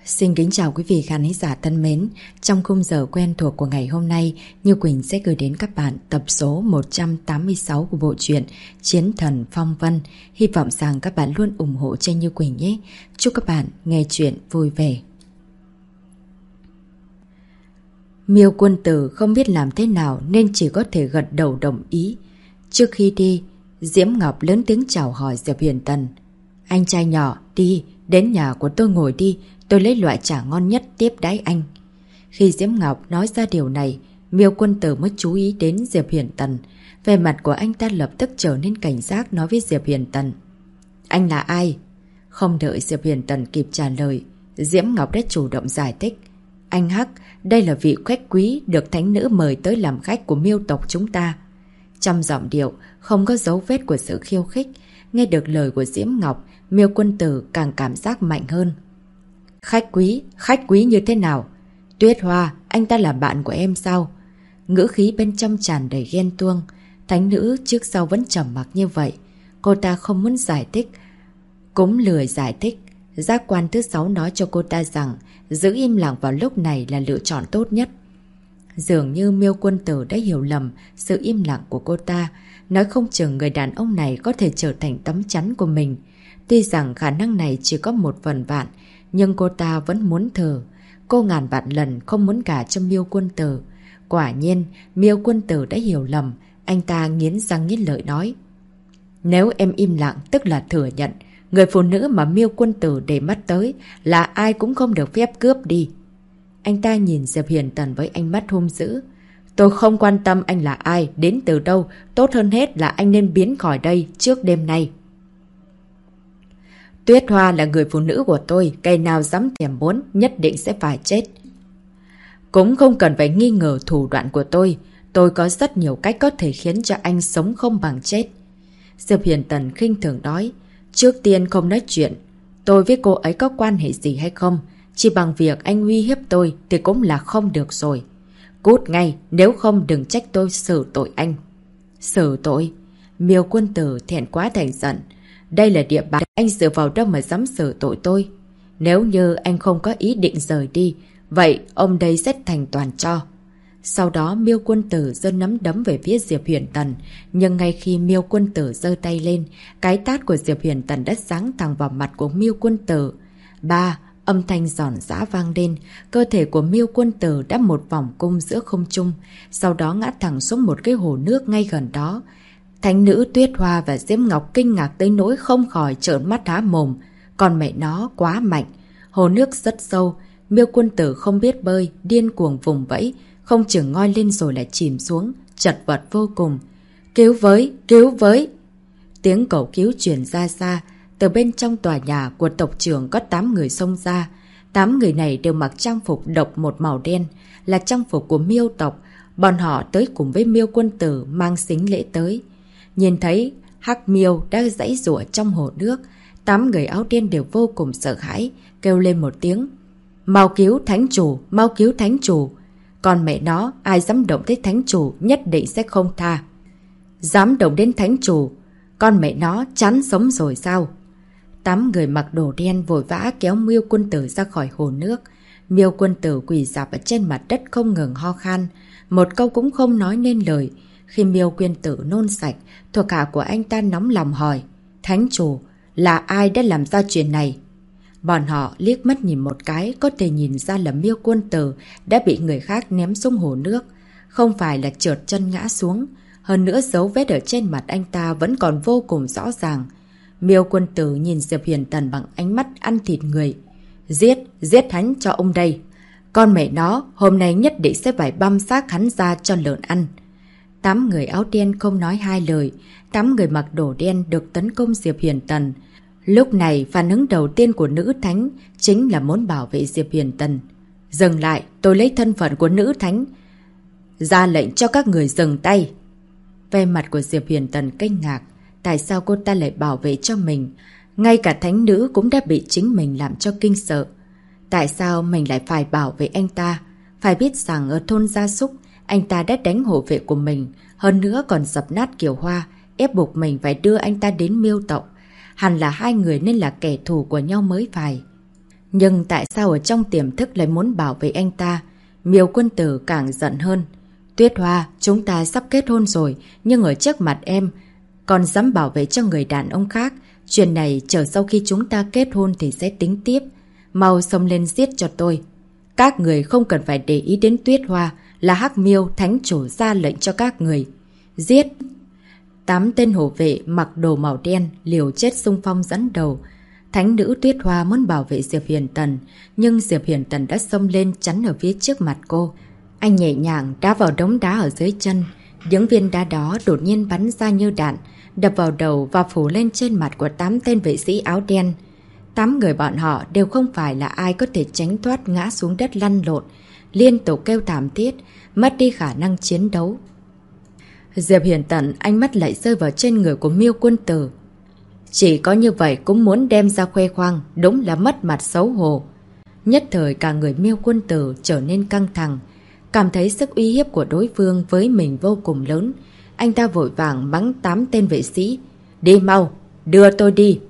Xin kính chào quý vị khán giả thân mến. Trong khung giờ quen thuộc của ngày hôm nay, Như Quỳnh sẽ gửi đến các bạn tập số 186 của bộ truyện Chiến Thần Phong Vân. Hy vọng rằng các bạn luôn ủng hộ cho Như Quỳnh nhé. Chúc các bạn nghe chuyện vui vẻ. Miêu Quân Tử không biết làm thế nào nên chỉ có thể gật đầu đồng ý. Trước khi đi, Diễm Ngọc lớn tiếng chào hỏi Diệp Huyền Tần. Anh trai nhỏ, đi, đến nhà của tôi ngồi đi. Tôi lấy loại chả ngon nhất tiếp đãi anh. Khi Diễm Ngọc nói ra điều này, Miêu Quân Tử mới chú ý đến Diệp Huyền Tần. Về mặt của anh ta lập tức trở nên cảnh giác nói với Diệp Huyền Tần. Anh là ai? Không đợi Diệp Huyền Tần kịp trả lời, Diễm Ngọc đã chủ động giải thích. Anh Hắc, đây là vị khách quý được thánh nữ mời tới làm khách của Miêu tộc chúng ta. Trong giọng điệu không có dấu vết của sự khiêu khích. Nghe được lời của Diễm Ngọc, Miêu Quân Tử càng cảm giác mạnh hơn. Khách quý như thế nào? Tuyết Hoa, anh ta là bạn của em sao? Ngữ khí bên trong tràn đầy ghen tuông. Thánh nữ trước sau vẫn trầm mặc như vậy. Cô ta không muốn giải thích, cũng lười giải thích. Giác quan thứ 6 nói cho cô ta rằng giữ im lặng vào lúc này là lựa chọn tốt nhất. Dường như Miêu Quân Tử đã hiểu lầm sự im lặng của cô ta. Nói không chừng người đàn ông này có thể trở thành tấm chắn của mình. Tuy rằng khả năng này chỉ có 1/1000, nhưng cô ta vẫn muốn thử. Cô ngàn vạn lần không muốn gả cho Miêu Quân Tử. Quả nhiên, Miêu Quân Tử đã hiểu lầm. Anh ta nghiến răng nghiến lợi nói. Nếu em im lặng tức là thừa nhận người phụ nữ mà Miêu Quân Tử để mắt tới là ai cũng không được phép cướp đi. Anh ta nhìn Diệp Huyền Tần với ánh mắt hung dữ. Tôi không quan tâm anh là ai, đến từ đâu. Tốt hơn hết là anh nên biến khỏi đây trước đêm nay. Tuyết Hoa là người phụ nữ của tôi, cây nào dám thèm muốn nhất định sẽ phải chết. Cũng không cần phải nghi ngờ thủ đoạn của tôi có rất nhiều cách có thể khiến cho anh sống không bằng chết. Diệp Huyền Tần khinh thường nói, trước tiên không nói chuyện, tôi với cô ấy có quan hệ gì hay không, chỉ bằng việc anh uy hiếp tôi thì cũng là không được rồi. Cút ngay, nếu không đừng trách tôi xử tội anh. Xử tội? Miêu Quân Tử thẹn quá thành giận. Đây là địa bàn, anh dựa vào đâu mà dám xử tội tôi? Nếu như anh không có ý định rời đi, vậy ông đây sẽ thành toàn cho. Sau đó Miêu Quân Tử giơ nắm đấm về phía Diệp Huyền Tần. Nhưng ngay khi Miêu Quân Tử giơ tay lên, cái tát của Diệp Huyền Tần đã giáng thẳng vào mặt của Miêu Quân Tử. Âm thanh giòn giã vang lên, cơ thể của Miêu Quân Tử đã một vòng cung giữa không trung, sau đó ngã thẳng xuống một cái hồ nước ngay gần đó. Thánh nữ Tuyết Hoa và Diễm Ngọc kinh ngạc tới nỗi không khỏi trợn mắt há mồm. Còn mẹ nó quá mạnh. Hồ nước rất sâu, Miêu Quân Tử không biết bơi, điên cuồng vùng vẫy, không chừng ngoi lên rồi lại chìm xuống, chật vật vô cùng. Cứu với, cứu với! Tiếng cầu cứu truyền ra xa. Từ bên trong tòa nhà của tộc trưởng có 8 người xông ra. 8 người này đều mặc trang phục độc một màu đen, là trang phục của Miêu tộc. Bọn họ tới cùng với Miêu Quân Tử mang sính lễ tới. Nhìn thấy Hắc Miêu đã giãy giụa trong hồ nước, 8 người áo đen đều vô cùng sợ hãi, kêu lên một tiếng. Mau cứu thánh chủ, mau cứu thánh chủ. Còn mẹ nó, ai dám động tới thánh chủ nhất định sẽ không tha. Dám động đến thánh chủ, con mẹ nó chán sống rồi sao? 8 người mặc đồ đen vội vã kéo Miêu Quân Tử ra khỏi hồ nước. Miêu Quân Tử quỳ rạp ở trên mặt đất không ngừng ho khan, một câu cũng không nói nên lời. Khi Miêu Quân Tử nôn sạch, thuộc hạ của anh ta nóng lòng hỏi, thánh chủ, là ai đã làm ra chuyện này? Bọn họ liếc mắt nhìn một cái, có thể nhìn ra là Miêu Quân Tử đã bị người khác ném xuống hồ nước, không phải là trượt chân ngã xuống. Hơn nữa dấu vết ở trên mặt anh ta vẫn còn vô cùng rõ ràng. Miêu Quân Tử nhìn Diệp Huyền Tần bằng ánh mắt ăn thịt người. Giết hắn cho ông đây. Con mẹ nó, hôm nay nhất định sẽ phải băm xác hắn ra cho lợn ăn. 8 người áo đen không nói hai lời. 8 người mặc đồ đen được tấn công Diệp Huyền Tần. Lúc này phản ứng đầu tiên của nữ thánh chính là muốn bảo vệ Diệp Huyền Tần. Dừng lại, tôi lấy thân phận của nữ thánh ra lệnh cho các người dừng tay. Về mặt của Diệp Huyền Tần kinh ngạc. Tại sao cô ta lại bảo vệ cho mình? Ngay cả thánh nữ cũng đã bị chính mình làm cho kinh sợ. Tại sao mình lại phải bảo vệ anh ta? Phải biết rằng ở thôn Gia Súc, anh ta đã đánh hộ vệ của mình, hơn nữa còn dập nát Kiều Hoa, ép buộc mình phải đưa anh ta đến Miêu tộc. Hẳn là hai người nên là kẻ thù của nhau mới phải. Nhưng tại sao ở trong tiềm thức lại muốn bảo vệ anh ta? Miêu Quân Tử càng giận hơn. Tuyết Hoa, chúng ta sắp kết hôn rồi, nhưng ở trước mặt em còn dám bảo vệ cho người đàn ông khác. Chuyện này chờ sau khi chúng ta kết hôn thì sẽ tính tiếp. Mau xông lên giết cho tôi. Các người không cần phải để ý đến Tuyết Hoa, là Hắc Miêu thánh chủ ra lệnh cho các người. Giết! 8 tên hộ vệ mặc đồ màu đen liều chết xung phong dẫn đầu. Thánh nữ Tuyết Hoa muốn bảo vệ Diệp Huyền Tần, nhưng Diệp Huyền Tần đã xông lên chắn ở phía trước mặt cô. Anh nhẹ nhàng đá vào đống đá ở dưới chân. Những viên đá đó đột nhiên bắn ra như đạn, đập vào đầu và phủ lên trên mặt của 8 tên vệ sĩ áo đen. 8 người bọn họ đều không phải là ai có thể tránh thoát, ngã xuống đất lăn lộn, liên tục kêu thảm thiết, mất đi khả năng chiến đấu. Diệp Huyền Tần ánh mắt lại rơi vào trên người của Miêu Quân Tử. Chỉ có như vậy cũng muốn đem ra khoe khoang, đúng là mất mặt xấu hổ. Nhất thời cả người Miêu Quân Tử trở nên căng thẳng, cảm thấy sức uy hiếp của đối phương với mình vô cùng lớn. Anh ta vội vàng mắng 8 tên vệ sĩ. Đi mau, đưa tôi đi.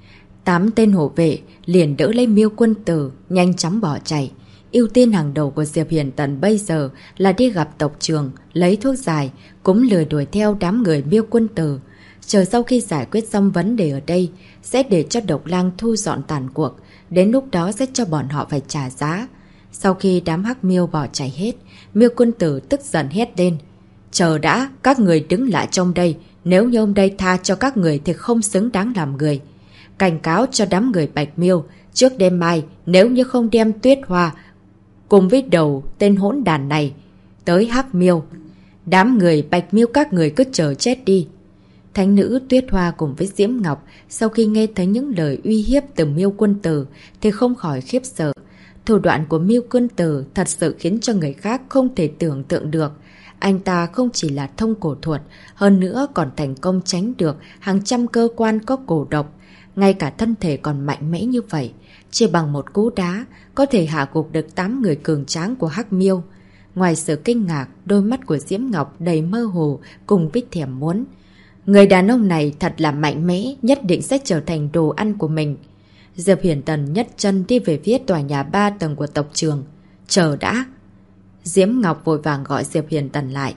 8 tên hộ vệ liền đỡ lấy Miêu Quân Tử, nhanh chóng bỏ chạy. Ưu tiên hàng đầu của Diệp Huyền Tần bây giờ là đi gặp tộc trưởng, lấy thuốc giải, cũng lười đuổi theo đám người Miêu Quân Tử. Chờ sau khi giải quyết xong vấn đề ở đây, sẽ để cho Độc Lang thu dọn tàn cuộc, đến lúc đó sẽ cho bọn họ phải trả giá. Sau khi đám Hắc Miêu bỏ chạy hết, Miêu Quân Tử tức giận hét lên. Chờ đã, các người đứng lại trong đây, nếu như hôm đây tha cho các người thì không xứng đáng làm người. Cảnh cáo cho đám người Bạch Miêu, trước đêm mai, nếu như không đem Tuyết Hoa cùng với đầu tên hỗn đàn này tới Hắc Miêu, đám người Bạch Miêu các người cứ chờ chết đi. Thánh nữ Tuyết Hoa cùng với Diễm Ngọc sau khi nghe thấy những lời uy hiếp từ Miêu Quân Tử thì không khỏi khiếp sợ. Thủ đoạn của Miêu Quân Tử thật sự khiến cho người khác không thể tưởng tượng được. Anh ta không chỉ là thông cổ thuật, hơn nữa còn thành công tránh được hàng trăm cơ quan có cổ độc. Ngay cả thân thể còn mạnh mẽ như vậy, chỉ bằng một cú đá có thể hạ gục được 8 người cường tráng của Hắc Miêu. Ngoài sự kinh ngạc, đôi mắt của Diễm Ngọc đầy mơ hồ cùng với thèm muốn. Người đàn ông này thật là mạnh mẽ, nhất định sẽ trở thành đồ ăn của mình. Diệp Huyền Tần nhất chân đi về phía tòa nhà 3 tầng của tộc trường. Chờ đã! Diễm Ngọc vội vàng gọi Diệp Huyền Tần lại.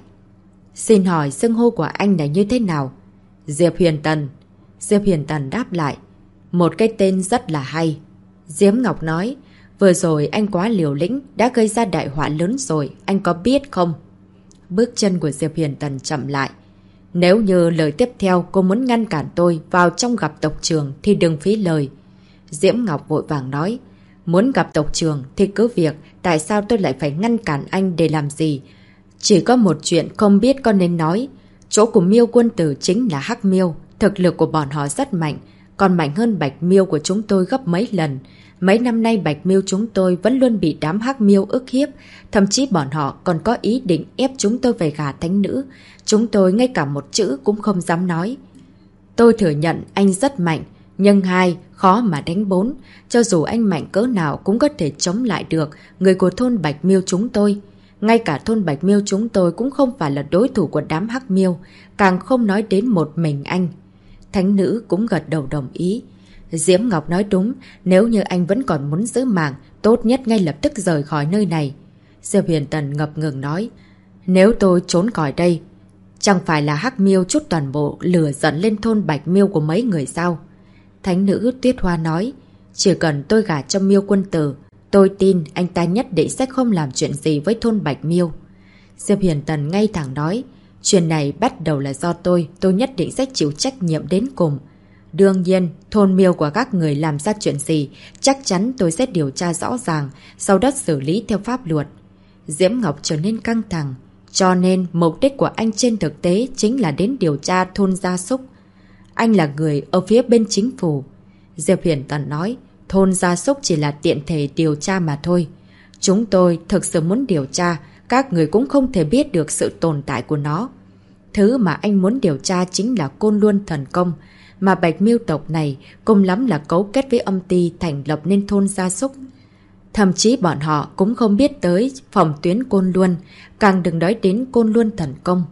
Xin hỏi xưng hô của anh là như thế nào? Diệp Huyền Tần. Diệp Huyền Tần đáp lại. Một cái tên rất là hay. Diễm Ngọc nói. Vừa rồi anh quá liều lĩnh, đã gây ra đại họa lớn rồi, anh có biết không? Bước chân của Diệp Huyền Tần chậm lại. Nếu như lời tiếp theo cô muốn ngăn cản tôi vào trong gặp tộc trưởng thì đừng phí lời. Diễm Ngọc vội vàng nói. Muốn gặp tộc trưởng thì cứ việc, tại sao tôi lại phải ngăn cản anh để làm gì? Chỉ có một chuyện không biết có nên nói. Chỗ của Miêu Quân Tử chính là Hắc Miêu, thực lực của bọn họ rất mạnh, còn mạnh hơn Bạch Miêu của chúng tôi gấp mấy lần. Mấy năm nay Bạch Miêu chúng tôi vẫn luôn bị đám Hắc Miêu ức hiếp, thậm chí bọn họ còn có ý định ép chúng tôi về gả thánh nữ. Chúng tôi ngay cả một chữ cũng không dám nói. Tôi thừa nhận anh rất mạnh, nhưng 2 khó mà đánh 4. Cho dù anh mạnh cỡ nào cũng có thể chống lại được người của thôn Bạch Miêu chúng tôi. Ngay cả thôn Bạch Miêu chúng tôi cũng không phải là đối thủ của đám Hắc Miêu, càng không nói đến một mình anh. Thánh nữ cũng gật đầu đồng ý. Diễm Ngọc nói đúng, nếu như anh vẫn còn muốn giữ mạng, tốt nhất ngay lập tức rời khỏi nơi này. Diệp Huyền Tần ngập ngừng nói. Nếu tôi trốn khỏi đây, chẳng phải là Hắc Miêu chút toàn bộ lửa giận lên thôn Bạch Miêu của mấy người sao? Thánh nữ Tuyết Hoa nói. Chỉ cần tôi gả cho Miêu Quân Tử, tôi tin anh ta nhất định sẽ không làm chuyện gì với thôn Bạch Miêu. Diệp Huyền Tần ngay thẳng nói. Chuyện này bắt đầu là do tôi nhất định sẽ chịu trách nhiệm đến cùng. Đương nhiên, thôn Miêu của các người làm ra chuyện gì, chắc chắn tôi sẽ điều tra rõ ràng, sau đó xử lý theo pháp luật. Diễm Ngọc trở nên căng thẳng. Cho nên, mục đích của anh trên thực tế chính là đến điều tra thôn Gia Súc. Anh là người ở phía bên chính phủ. Diệp Huyền Tần nói, thôn Gia Súc chỉ là tiện thể điều tra mà thôi. Chúng tôi thực sự muốn điều tra, các người cũng không thể biết được sự tồn tại của nó. Thứ mà anh muốn điều tra chính là Côn Luân Thần Công, mà Bạch Miêu tộc này cùng lắm là cấu kết với âm ty thành lập nên thôn Gia Súc. Thậm chí bọn họ cũng không biết tới phòng tuyến Côn Luân, càng đừng nói đến Côn Luân Thần Công.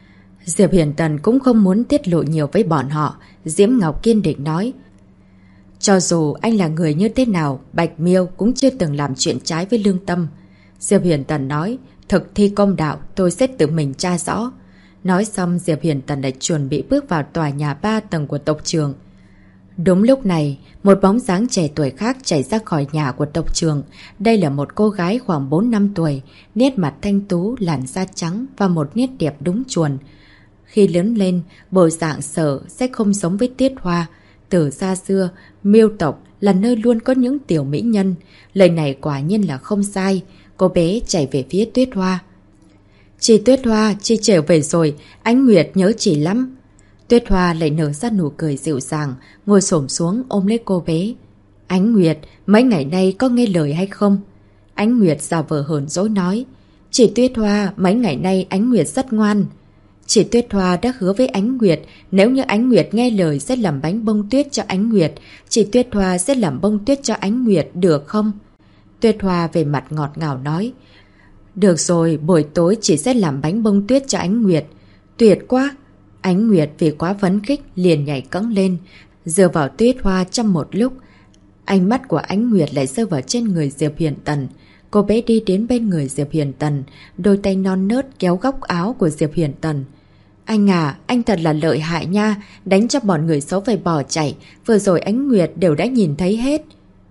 Diệp Huyền Tần cũng không muốn tiết lộ nhiều với bọn họ. Diễm Ngọc kiên định nói. Cho dù anh là người như thế nào, Bạch Miêu cũng chưa từng làm chuyện trái với lương tâm. Diệp Huyền Tần nói, thực thi công đạo, tôi sẽ tự mình tra rõ. Nói xong, Diệp Huyền Tần lại chuẩn bị bước vào tòa nhà 3 tầng của tộc trường. Đúng lúc này, một bóng dáng trẻ tuổi khác chạy ra khỏi nhà của tộc trường. Đây là một cô gái khoảng 4 năm tuổi, nét mặt thanh tú, làn da trắng và một nét đẹp đúng chuẩn. Khi lớn lên, bộ dạng sở sẽ không giống với Tuyết Hoa. Từ xa xưa, Miêu tộc là nơi luôn có những tiểu mỹ nhân. Lời này quả nhiên là không sai. Cô bé chạy về phía Tuyết Hoa. Chị Tuyết Hoa, chị trở về rồi, Ánh Nguyệt nhớ chị lắm. Tuyết Hoa lại nở ra nụ cười dịu dàng, ngồi xổm xuống ôm lấy cô bé. Ánh Nguyệt, mấy ngày nay có nghe lời hay không? Ánh Nguyệt giả vờ hờn dỗi nói. Chị Tuyết Hoa, mấy ngày nay Ánh Nguyệt rất ngoan. Chị Tuyết Hoa đã hứa với Ánh Nguyệt, nếu như Ánh Nguyệt nghe lời sẽ làm bánh bông tuyết cho Ánh Nguyệt. Chị Tuyết Hoa sẽ làm bông tuyết cho Ánh Nguyệt, được không? Tuyết Hoa về mặt ngọt ngào nói. Được rồi, buổi tối chị sẽ làm bánh bông tuyết cho Ánh Nguyệt. Tuyệt quá! Ánh Nguyệt vì quá phấn khích liền nhảy cẫng lên, dựa vào Tuyết Hoa trong một lúc. Ánh mắt của Ánh Nguyệt lại rơi vào trên người Diệp Huyền Tần. Cô bé đi đến bên người Diệp Huyền Tần, đôi tay non nớt kéo góc áo của Diệp Huyền Tần. Anh à, anh thật là lợi hại nha, đánh cho bọn người xấu phải bỏ chạy, vừa rồi Ánh Nguyệt đều đã nhìn thấy hết.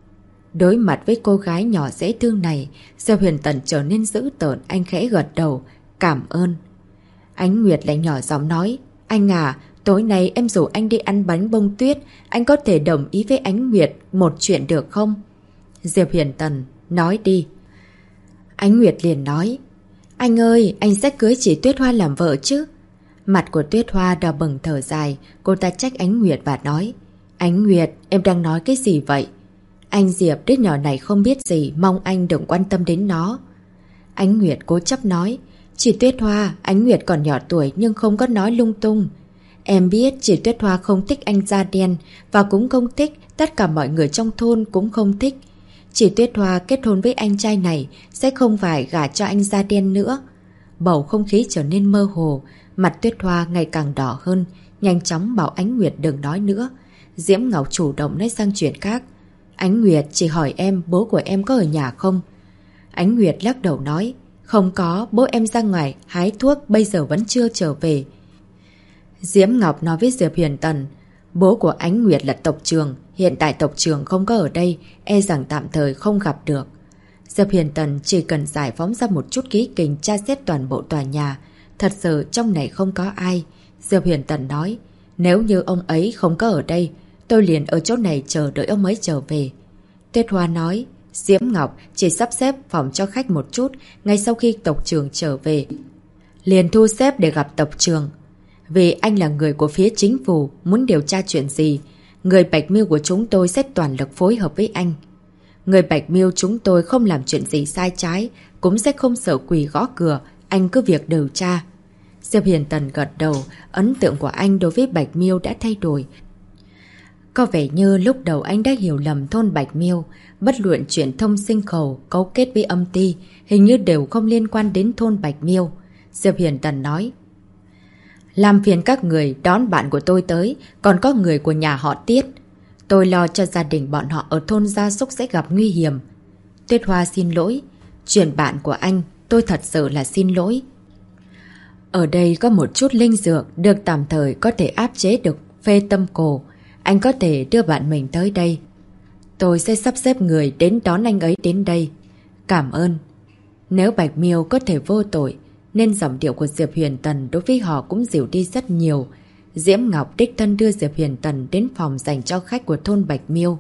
Đối mặt với cô gái nhỏ dễ thương này, Diệp Huyền Tần trở nên dữ tợn, anh khẽ gật đầu, cảm ơn. Ánh Nguyệt lại nhỏ giọng nói, anh à, tối nay em rủ anh đi ăn bánh bông tuyết, anh có thể đồng ý với Ánh Nguyệt một chuyện được không? Diệp Huyền Tần, nói đi. Ánh Nguyệt liền nói, anh ơi, anh sẽ cưới chị Tuyết Hoa làm vợ chứ? Mặt của Tuyết Hoa đỏ bừng thở dài, cô ta trách Ánh Nguyệt và nói, Ánh Nguyệt, em đang nói cái gì vậy? Anh Diệp, đứa nhỏ này không biết gì, mong anh đừng quan tâm đến nó. Ánh Nguyệt cố chấp nói, chị Tuyết Hoa, Ánh Nguyệt còn nhỏ tuổi nhưng không có nói lung tung. Em biết chị Tuyết Hoa không thích anh da đen và cũng không thích, tất cả mọi người trong thôn cũng không thích. Chị Tuyết Hoa kết hôn với anh trai này sẽ không phải gả cho anh da đen nữa. Bầu không khí trở nên mơ hồ, mặt Tuyết Hoa ngày càng đỏ hơn, nhanh chóng bảo Ánh Nguyệt đừng nói nữa. Diễm Ngọc chủ động nói sang chuyện khác. Ánh Nguyệt, chị hỏi em bố của em có ở nhà không? Ánh Nguyệt lắc đầu nói, không có, bố em ra ngoài hái thuốc, bây giờ vẫn chưa trở về. Diễm Ngọc nói với Diệp Huyền Tần, bố của Ánh Nguyệt là tộc trưởng, hiện tại tộc trưởng không có ở đây, e rằng tạm thời không gặp được. Diệp Huyền Tần chỉ cần giải phóng ra một chút ký kình tra xét toàn bộ tòa nhà, thật sự trong này không có ai. Diệp Huyền Tần nói, nếu như ông ấy không có ở đây, tôi liền ở chỗ này chờ đợi ông ấy trở về. Tuyết Hoa nói, Diễm Ngọc chỉ sắp xếp phòng cho khách một chút, ngay sau khi tộc trưởng trở về liền thu xếp để gặp tộc trưởng. Vì anh là người của phía chính phủ, muốn điều tra chuyện gì, người Bạch Miêu của chúng tôi sẽ toàn lực phối hợp với anh. Người Bạch Miêu chúng tôi không làm chuyện gì sai trái, cũng sẽ không sợ quỳ gõ cửa, anh cứ việc điều tra. Diệp Hiền Tần gật đầu, ấn tượng của anh đối với Bạch Miêu đã thay đổi. Có vẻ như lúc đầu anh đã hiểu lầm thôn Bạch Miêu, bất luận chuyện thông sinh khẩu, cấu kết với âm ty, hình như đều không liên quan đến thôn Bạch Miêu. Diệp Hiền Tần nói, làm phiền các người đón bạn của tôi tới, còn có người của nhà họ Tiết. Tôi lo cho gia đình bọn họ ở thôn Gia Súc sẽ gặp nguy hiểm. Tuyết Hoa xin lỗi, chuyện bạn của anh, tôi thật sự là xin lỗi. Ở đây có một chút linh dược được tạm thời có thể áp chế được phê tâm cổ. Anh có thể đưa bạn mình tới đây. Tôi sẽ sắp xếp người đến đón anh ấy đến đây. Cảm ơn. Nếu Bạch Miêu có thể vô tội, nên giọng điệu của Diệp Huyền Tần đối với họ cũng dịu đi rất nhiều. Diễm Ngọc đích thân đưa Diệp Huyền Tần đến phòng dành cho khách của thôn Bạch Miêu.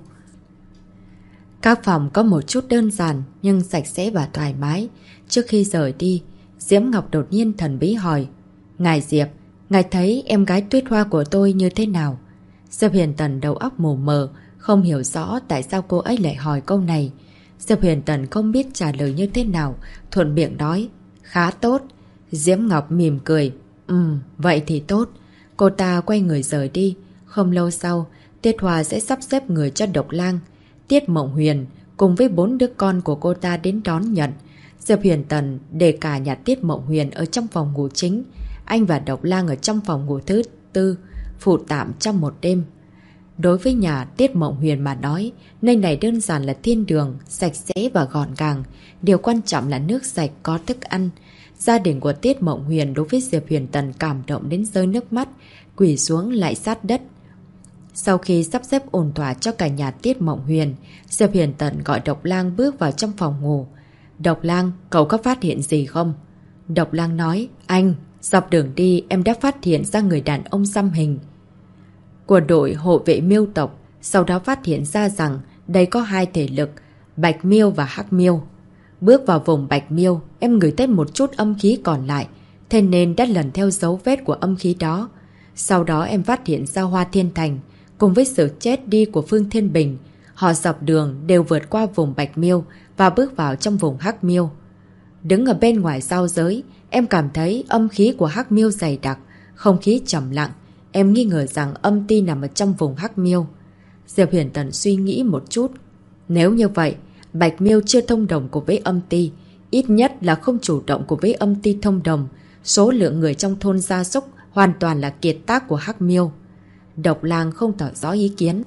Các phòng có một chút đơn giản nhưng sạch sẽ và thoải mái. Trước khi rời đi, Diễm Ngọc đột nhiên thần bí hỏi, Ngài Diệp, ngài thấy em gái Tuyết Hoa của tôi như thế nào? Diệp Huyền Tần đầu óc mù mờ, không hiểu rõ tại sao cô ấy lại hỏi câu này. Diệp Huyền Tần không biết trả lời như thế nào, thuận miệng nói, khá tốt. Diễm Ngọc mỉm cười, vậy thì tốt. Cô ta quay người rời đi. Không lâu sau, Tiết Hoa sẽ sắp xếp người cho Độc Lang, Tiết Mộng Huyền cùng với 4 đứa con của cô ta đến đón nhận. Diệp Huyền Tần để cả nhà Tiết Mộng Huyền ở trong phòng ngủ chính, anh và Độc Lang ở trong phòng ngủ thứ tư, phụ tạm trong một đêm. Đối với nhà Tiết Mộng Huyền mà nói, nơi này đơn giản là thiên đường, sạch sẽ và gọn gàng. Điều quan trọng là nước sạch, có thức ăn. Gia đình của Tiết Mộng Huyền đối với Diệp Huyền Tần cảm động đến rơi nước mắt, quỳ xuống lại sát đất. Sau khi sắp xếp ổn thỏa cho cả nhà Tiết Mộng Huyền, Diệp Huyền Tần gọi Độc Lang bước vào trong phòng ngủ. Độc Lang, cậu có phát hiện gì không? Độc Lang nói, anh, dọc đường đi em đã phát hiện ra người đàn ông xăm hình của đội hộ vệ Miêu tộc, sau đó phát hiện ra rằng đây có hai thể lực, Bạch Miêu và Hắc Miêu. Bước vào vùng Bạch Miêu, em ngửi thấy một chút âm khí còn lại, thế nên đã lần theo dấu vết của âm khí đó. Sau đó em phát hiện ra Hoa Thiên Thành, cùng với sự chết đi của Phương Thiên Bình, họ dọc đường đều vượt qua vùng Bạch Miêu và bước vào trong vùng Hắc Miêu. Đứng ở bên ngoài giao giới, em cảm thấy âm khí của Hắc Miêu dày đặc, không khí trầm lặng. Em nghi ngờ rằng âm ti nằm ở trong vùng Hắc Miêu. Diệp Huyền Tần suy nghĩ một chút. Nếu như vậy, Bạch Miêu chưa thông đồng cùng với âm ti, ít nhất là không chủ động cùng với âm ti thông đồng. Số lượng người trong thôn gia súc hoàn toàn là kiệt tác của Hắc Miêu. Độc Lang không tỏ rõ ý kiến.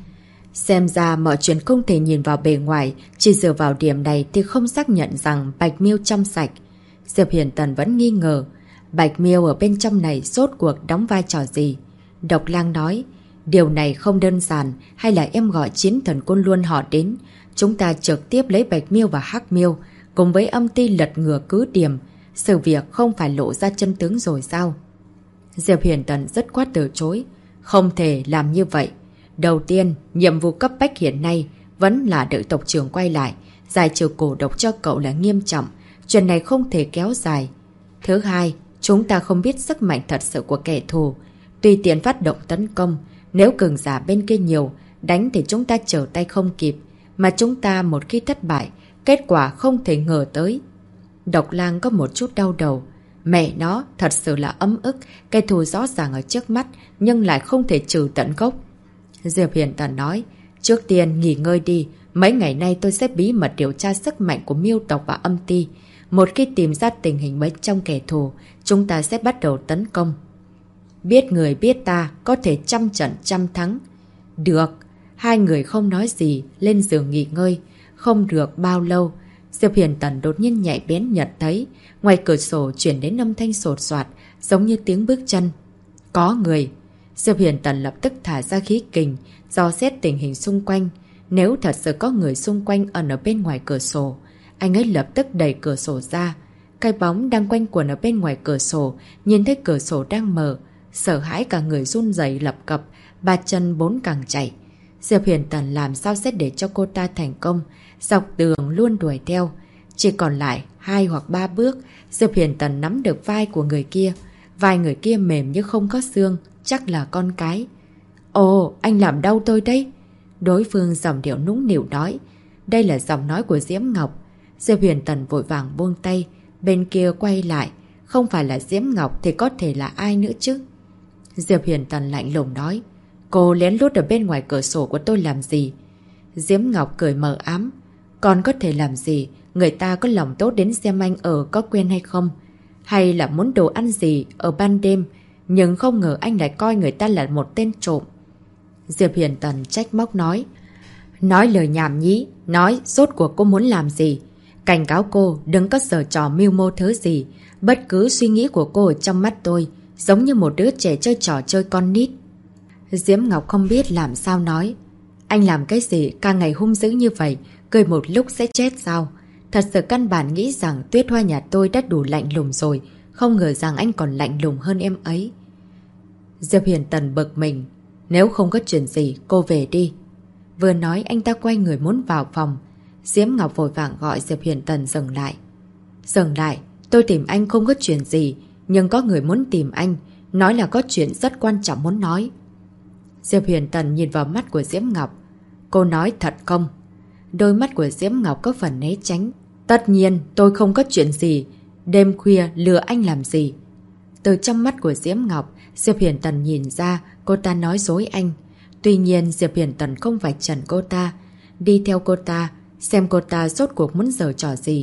Xem ra mọi chuyện không thể nhìn vào bề ngoài, chỉ dựa vào điểm này thì không xác nhận rằng Bạch Miêu trong sạch. Diệp Huyền Tần vẫn nghi ngờ Bạch Miêu ở bên trong này rốt cuộc đóng vai trò gì. Độc Lang nói, điều này không đơn giản, hay là em gọi chiến thần Côn Luân họ đến, chúng ta trực tiếp lấy Bạch Miêu và Hắc Miêu cùng với âm ti lật ngừa cứ điểm, sự việc không phải lộ ra chân tướng rồi sao? Diệp Huyền Tần rất quát từ chối, không thể làm như vậy. Đầu tiên, nhiệm vụ cấp bách hiện nay vẫn là đợi tộc trưởng quay lại, giải trừ cổ độc cho cậu là nghiêm trọng, chuyện này không thể kéo dài. Thứ hai, chúng ta không biết sức mạnh thật sự của kẻ thù, tùy tiện phát động tấn công, nếu cường giả bên kia nhiều, đánh thì chúng ta trở tay không kịp, mà chúng ta một khi thất bại, kết quả không thể ngờ tới. Độc Lang có một chút đau đầu. Mẹ nó, thật sự là ấm ức, kẻ thù rõ ràng ở trước mắt, nhưng lại không thể trừ tận gốc. Diệp Huyền Tần nói, trước tiên nghỉ ngơi đi, mấy ngày nay tôi sẽ bí mật điều tra sức mạnh của Miêu tộc và âm ti. Một khi tìm ra tình hình mấy trong kẻ thù, chúng ta sẽ bắt đầu tấn công. Biết người biết ta, có thể trăm trận trăm thắng. Được, hai người không nói gì, lên giường nghỉ ngơi. Không được bao lâu, Diệp Huyền Tần đột nhiên nhạy bén nhận thấy, ngoài cửa sổ chuyển đến âm thanh sột soạt, giống như tiếng bước chân. Có người. Diệp Huyền Tần lập tức thả ra khí kình, dò xét tình hình xung quanh. Nếu thật sự có người xung quanh ẩn ở bên ngoài cửa sổ, anh ấy lập tức đẩy cửa sổ ra. Cái bóng đang quanh quẩn ở bên ngoài cửa sổ, nhìn thấy cửa sổ đang mở, sợ hãi cả người run rẩy lập cập, ba chân bốn càng chạy. Diệp Huyền Tần làm sao sẽ để cho cô ta thành công, dọc đường luôn đuổi theo. Chỉ còn lại 2 hoặc 3 bước, Diệp Huyền Tần nắm được vai của người kia. Vai người kia mềm như không có xương, chắc là con cái. Ồ, anh làm đau tôi đấy. Đối phương giọng điệu nũng nịu nói. Đây là giọng nói của Diễm Ngọc. Diệp Huyền Tần vội vàng buông tay, bên kia quay lại. Không phải là Diễm Ngọc thì có thể là ai nữa chứ? Diệp Huyền Tần lạnh lùng nói, cô lén lút ở bên ngoài cửa sổ của tôi làm gì? Diễm Ngọc cười mờ ám, còn có thể làm gì? Người ta có lòng tốt đến xem anh ở có quen hay không? Hay là muốn đồ ăn gì ở ban đêm? Nhưng không ngờ anh lại coi người ta là một tên trộm. Diệp Huyền Tần trách móc nói lời nhảm nhí, nói rốt cuộc cô muốn làm gì? Cảnh cáo cô đừng có giở trò mưu mô thứ gì. Bất cứ suy nghĩ của cô ở trong mắt tôi giống như một đứa trẻ chơi trò chơi con nít. Diễm Ngọc không biết làm sao nói. Anh làm cái gì càng ngày hung dữ như vậy, cười một lúc sẽ chết sao? Thật sự căn bản nghĩ rằng Tuyết Hoa nhà tôi đã đủ lạnh lùng rồi, không ngờ rằng anh còn lạnh lùng hơn em ấy. Diệp Huyền Tần bực mình. Nếu không có chuyện gì, cô về đi. Vừa nói anh ta quay người muốn vào phòng. Diễm Ngọc vội vàng gọi Diệp Huyền Tần dừng lại. Dừng lại, tôi tìm anh không có chuyện gì, nhưng có người muốn tìm anh, nói là có chuyện rất quan trọng muốn nói. Diệp Huyền Tần nhìn vào mắt của Diễm Ngọc. Cô nói thật không? Đôi mắt của Diễm Ngọc có phần né tránh. Tất nhiên tôi không có chuyện gì. Đêm khuya lừa anh làm gì? Từ trong mắt của Diễm Ngọc, Diệp Huyền Tần nhìn ra cô ta nói dối anh. Tuy nhiên Diệp Huyền Tần không vạch trần cô ta, đi theo cô ta, xem cô ta rốt cuộc muốn giở trò gì.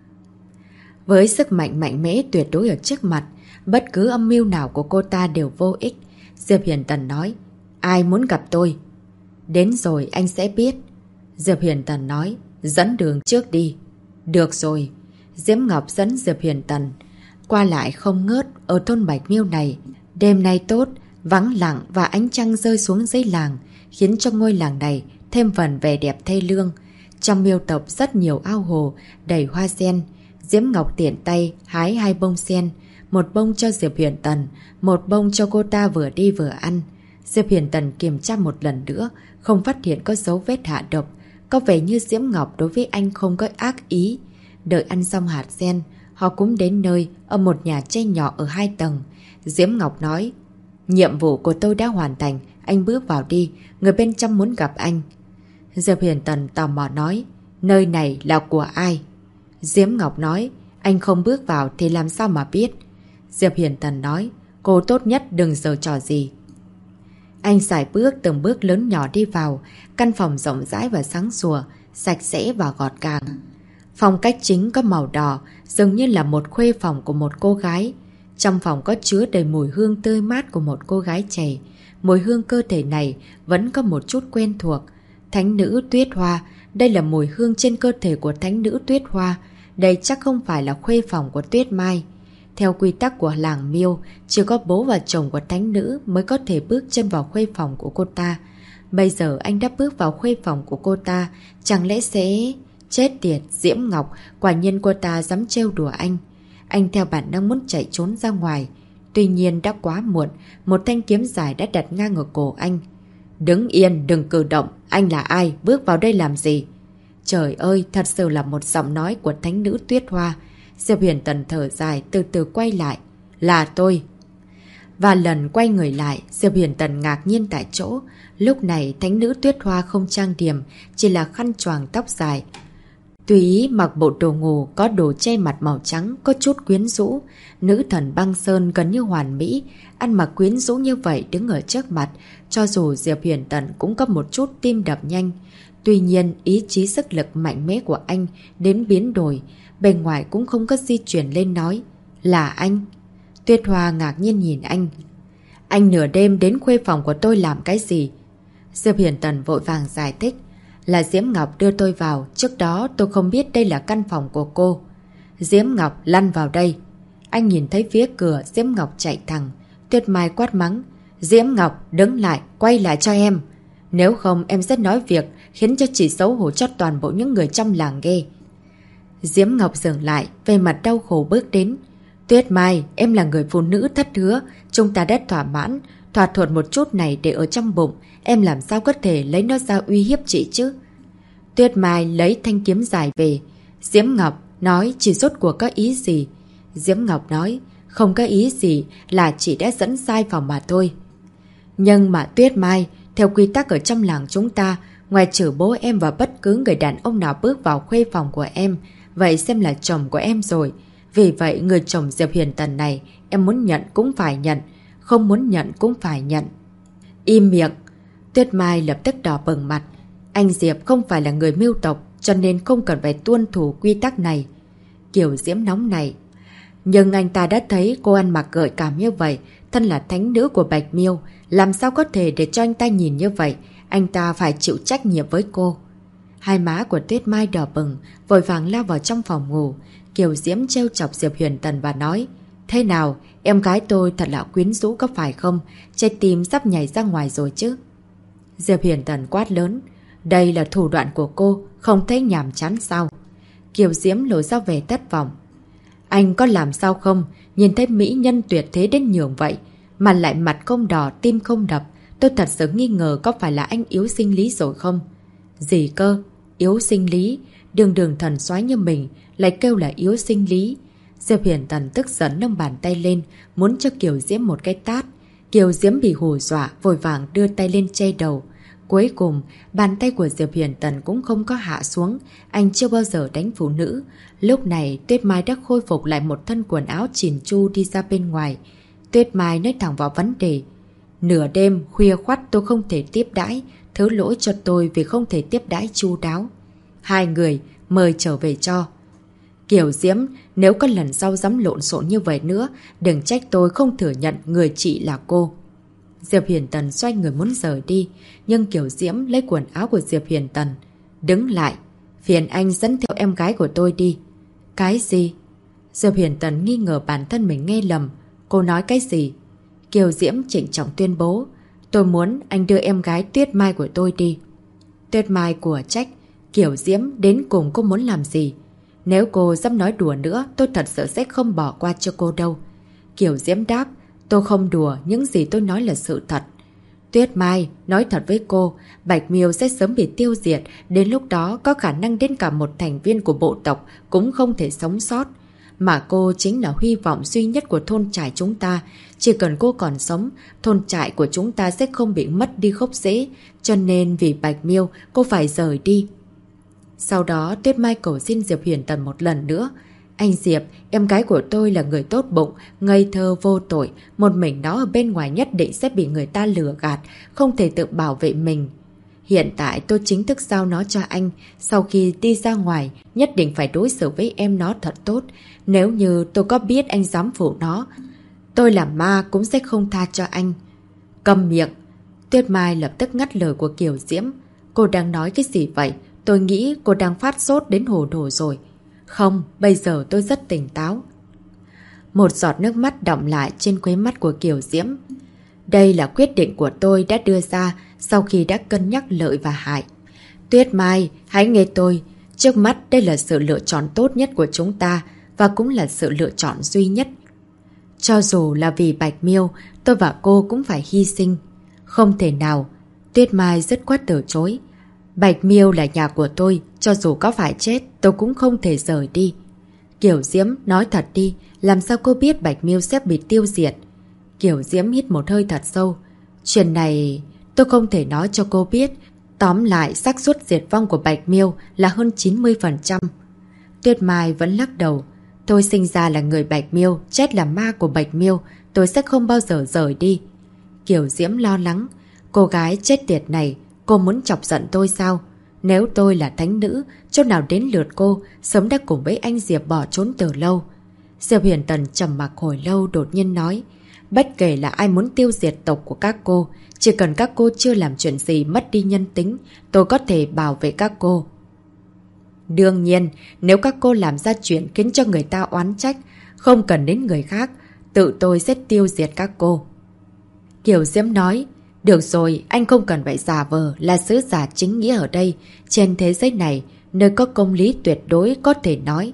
Với sức mạnh mạnh mẽ tuyệt đối ở trước mặt, bất cứ âm mưu nào của cô ta đều vô ích. Diệp Huyền Tần nói, ai muốn gặp tôi? Đến rồi anh sẽ biết. Diệp Huyền Tần nói. Dẫn đường trước đi. Được rồi. Diễm Ngọc dẫn Diệp Huyền Tần qua lại không ngớt ở thôn Bạch Miêu này. Đêm nay tốt, vắng lặng và ánh trăng rơi xuống dưới làng, khiến cho ngôi làng này thêm phần vẻ đẹp thê lương. Trong miêu tộc rất nhiều ao hồ đầy hoa sen. Diễm Ngọc tiện tay hái 2 bông sen, một bông cho Diệp Huyền Tần, một bông cho cô ta vừa đi vừa ăn. Diệp Huyền Tần kiểm tra một lần nữa, không phát hiện có dấu vết hạ độc. Có vẻ như Diễm Ngọc đối với anh không có ác ý. Đợi ăn xong hạt sen, họ cũng đến nơi ở một nhà tranh nhỏ ở 2 tầng. Diễm Ngọc nói, nhiệm vụ của tôi đã hoàn thành, anh bước vào đi, người bên trong muốn gặp anh. Diệp Huyền Tần tò mò nói, nơi này là của ai? Diễm Ngọc nói, anh không bước vào thì làm sao mà biết. Diệp Huyền Tần nói, cô tốt nhất đừng giở trò gì. Anh sải bước từng bước lớn nhỏ đi vào, căn phòng rộng rãi và sáng sủa, sạch sẽ và gọt gàng. Phong cách chính có màu đỏ, dường như là một khuê phòng của một cô gái. Trong phòng có chứa đầy mùi hương tươi mát của một cô gái trẻ. Mùi hương cơ thể này vẫn có một chút quen thuộc. Thánh nữ Tuyết Hoa, đây là mùi hương trên cơ thể của thánh nữ Tuyết Hoa. Đây chắc không phải là khuê phòng của Tuyết Mai. Theo quy tắc của làng Miêu, chỉ có bố và chồng của thánh nữ mới có thể bước chân vào khuê phòng của cô ta. Bây giờ anh đã bước vào khuê phòng của cô ta, chẳng lẽ sẽ... Chết tiệt, Diễm Ngọc, quả nhiên cô ta dám trêu đùa anh. Anh theo bản năng muốn chạy trốn ra ngoài. Tuy nhiên đã quá muộn, một thanh kiếm dài đã đặt ngang ở cổ anh. Đứng yên, đừng cử động, anh là ai, bước vào đây làm gì? Trời ơi, thật sự là một giọng nói của thánh nữ Tuyết Hoa. Diệp Huyền Tần thở dài, từ từ quay lại. Là tôi. Và lần quay người lại, Diệp Huyền Tần ngạc nhiên tại chỗ. Lúc này thánh nữ Tuyết Hoa không trang điểm, chỉ là khăn choàng tóc dài. Tùy ý mặc bộ đồ ngủ có đồ che mặt màu trắng, có chút quyến rũ. Nữ thần băng sơn gần như hoàn mỹ, ăn mặc quyến rũ như vậy đứng ở trước mặt, cho dù Diệp Huyền Tần cũng có một chút tim đập nhanh. Tuy nhiên ý chí sức lực mạnh mẽ của anh đến biến đổi, bên ngoài cũng không có di chuyển lên nói. Là anh? Tuyết Hoa ngạc nhiên nhìn anh. Anh nửa đêm đến khuê phòng của tôi làm cái gì? Diệp Huyền Tần vội vàng giải thích. Là Diễm Ngọc đưa tôi vào, trước đó tôi không biết đây là căn phòng của cô. Diễm Ngọc lăn vào đây. Anh nhìn thấy phía cửa, Diễm Ngọc chạy thẳng. Tuyết Mai quát mắng. Diễm Ngọc, đứng lại, quay lại cho em. Nếu không em sẽ nói việc khiến cho chỉ xấu hổ cho toàn bộ những người trong làng ghê. Diễm Ngọc dừng lại, về mặt đau khổ bước đến. Tuyết Mai, em là người phụ nữ thất hứa, chúng ta đã thỏa mãn, thỏa thuận một chút này để ở trong bụng, em làm sao có thể lấy nó ra uy hiếp chị chứ? Tuyết Mai lấy thanh kiếm dài về. Diễm Ngọc nói chỉ rốt cuộc có ý gì? Diễm Ngọc nói, không có ý gì, là chị đã dẫn sai phòng mà thôi. Nhưng mà Tuyết Mai, theo quy tắc ở trong làng chúng ta, ngoài trừ bố em và bất cứ người đàn ông nào bước vào khuê phòng của em, vậy xem là chồng của em rồi. Vì vậy người chồng Diệp Huyền Tần này, em muốn nhận cũng phải nhận, không muốn nhận cũng phải nhận. Im miệng. Tuyết Mai lập tức đỏ bừng mặt. Anh Diệp không phải là người mưu tộc, cho nên không cần phải tuân thủ quy tắc này. Kiểu Diễm nóng này. Nhưng anh ta đã thấy cô ăn mặc gợi cảm như vậy, thân là thánh nữ của Bạch Miêu, làm sao có thể để cho anh ta nhìn như vậy? Anh ta phải chịu trách nhiệm với cô. Hai má của Tuyết Mai đỏ bừng, vội vàng lao vào trong phòng ngủ. Kiều Diễm trêu chọc Diệp Huyền Tần và nói, thế nào, em gái tôi thật là quyến rũ có phải không? Trái tim sắp nhảy ra ngoài rồi chứ. Diệp Huyền Tần quát lớn, đây là thủ đoạn của cô, không thấy nhàm chán sao? Kiều Diễm lộ ra vẻ thất vọng. Anh có làm sao không? Nhìn thấy mỹ nhân tuyệt thế đến nhường vậy, mà lại mặt không đỏ, tim không đập. Tôi thật sự nghi ngờ có phải là anh yếu sinh lý rồi không? Gì cơ? Yếu sinh lý? Đường đường thần soái như mình lại kêu là yếu sinh lý. Diệp Huyền Tần tức giận nâng bàn tay lên, muốn cho Kiều Diễm một cái tát. Kiều Diễm bị hù dọa, vội vàng đưa tay lên che đầu. Cuối cùng, bàn tay của Diệp Huyền Tần cũng không có hạ xuống. Anh chưa bao giờ đánh phụ nữ. Lúc này, Tuyết Mai đã khôi phục lại một thân quần áo chỉn chu đi ra bên ngoài. Tuyết Mai nói thẳng vào vấn đề. Nửa đêm, khuya khoắt tôi không thể tiếp đãi. Thứ lỗi cho tôi vì không thể tiếp đãi chu đáo. Hai người, mời trở về cho. Kiều Diễm, nếu có lần sau dám lộn xộn như vậy nữa, đừng trách tôi không thừa nhận người chị là cô. Diệp Hiền Tần xoay người muốn rời đi, nhưng Kiều Diễm lấy quần áo của Diệp Hiền Tần. Đứng lại, phiền anh dẫn theo em gái của tôi đi. Cái gì? Diệp Hiền Tần nghi ngờ bản thân mình nghe lầm. Cô nói cái gì? Kiều Diễm trịnh trọng tuyên bố, tôi muốn anh đưa em gái Tuyết Mai của tôi đi. Tuyết Mai của Trách, Kiều Diễm đến cùng cô muốn làm gì? Nếu cô dám nói đùa nữa, tôi thật sự sẽ không bỏ qua cho cô đâu. Kiều Diễm đáp, tôi không đùa, những gì tôi nói là sự thật. Tuyết Mai, nói thật với cô, Bạch Miêu sẽ sớm bị tiêu diệt, đến lúc đó có khả năng đến cả một thành viên của bộ tộc cũng không thể sống sót. Mà cô chính là hy vọng duy nhất của thôn trại chúng ta. Chỉ cần cô còn sống, thôn trại của chúng ta sẽ không bị mất đi gốc rễ. Cho nên vì Bạch Miêu, cô phải rời đi. Sau đó Tuyết Mai cầu xin Diệp Huyền Tần một lần nữa. Anh Diệp, em gái của tôi là người tốt bụng, ngây thơ vô tội. Một mình nó ở bên ngoài nhất định sẽ bị người ta lừa gạt, không thể tự bảo vệ mình. Hiện tại tôi chính thức giao nó cho anh. Sau khi đi ra ngoài, nhất định phải đối xử với em nó thật tốt. Nếu như tôi có biết anh dám phụ nó, tôi làm ma cũng sẽ không tha cho anh. Cầm miệng! Tuyết Mai lập tức ngắt lời của Kiều Diễm. Cô đang nói cái gì vậy? Tôi nghĩ cô đang phát sốt đến hồ đồ rồi. Không, bây giờ tôi rất tỉnh táo. Một giọt nước mắt đọng lại trên khóe mắt của Kiều Diễm. Đây là quyết định của tôi đã đưa ra sau khi đã cân nhắc lợi và hại. Tuyết Mai, hãy nghe tôi. Trước mắt đây là sự lựa chọn tốt nhất của chúng ta và cũng là sự lựa chọn duy nhất. Cho dù là vì Bạch Miêu, tôi và cô cũng phải hy sinh. Không thể nào. Tuyết Mai dứt khoát từ chối. Bạch Miêu là nhà của tôi, cho dù có phải chết, tôi cũng không thể rời đi. Kiều Diễm, nói thật đi, làm sao cô biết Bạch Miêu sẽ bị tiêu diệt? Kiều Diễm hít một hơi thật sâu. Chuyện này tôi không thể nói cho cô biết. Tóm lại, xác suất diệt vong của Bạch Miêu là hơn 90%. Tuyết Mai vẫn lắc đầu. Tôi sinh ra là người Bạch Miêu, chết là ma của Bạch Miêu, tôi sẽ không bao giờ rời đi. Kiều Diễm lo lắng. Cô gái chết tiệt này, cô muốn chọc giận tôi sao? Nếu tôi là thánh nữ, chỗ nào đến lượt cô, sớm đã cùng với anh Diệp bỏ trốn từ lâu. Diệp Huyền Tần trầm mặc hồi lâu đột nhiên nói. Bất kể là ai muốn tiêu diệt tộc của các cô, chỉ cần các cô chưa làm chuyện gì mất đi nhân tính, tôi có thể bảo vệ các cô. Đương nhiên, nếu các cô làm ra chuyện khiến cho người ta oán trách, không cần đến người khác, tự tôi sẽ tiêu diệt các cô. Kiều Diễm nói, được rồi, anh không cần phải giả vờ là sứ giả chính nghĩa ở đây. Trên thế giới này, nơi có công lý tuyệt đối có thể nói.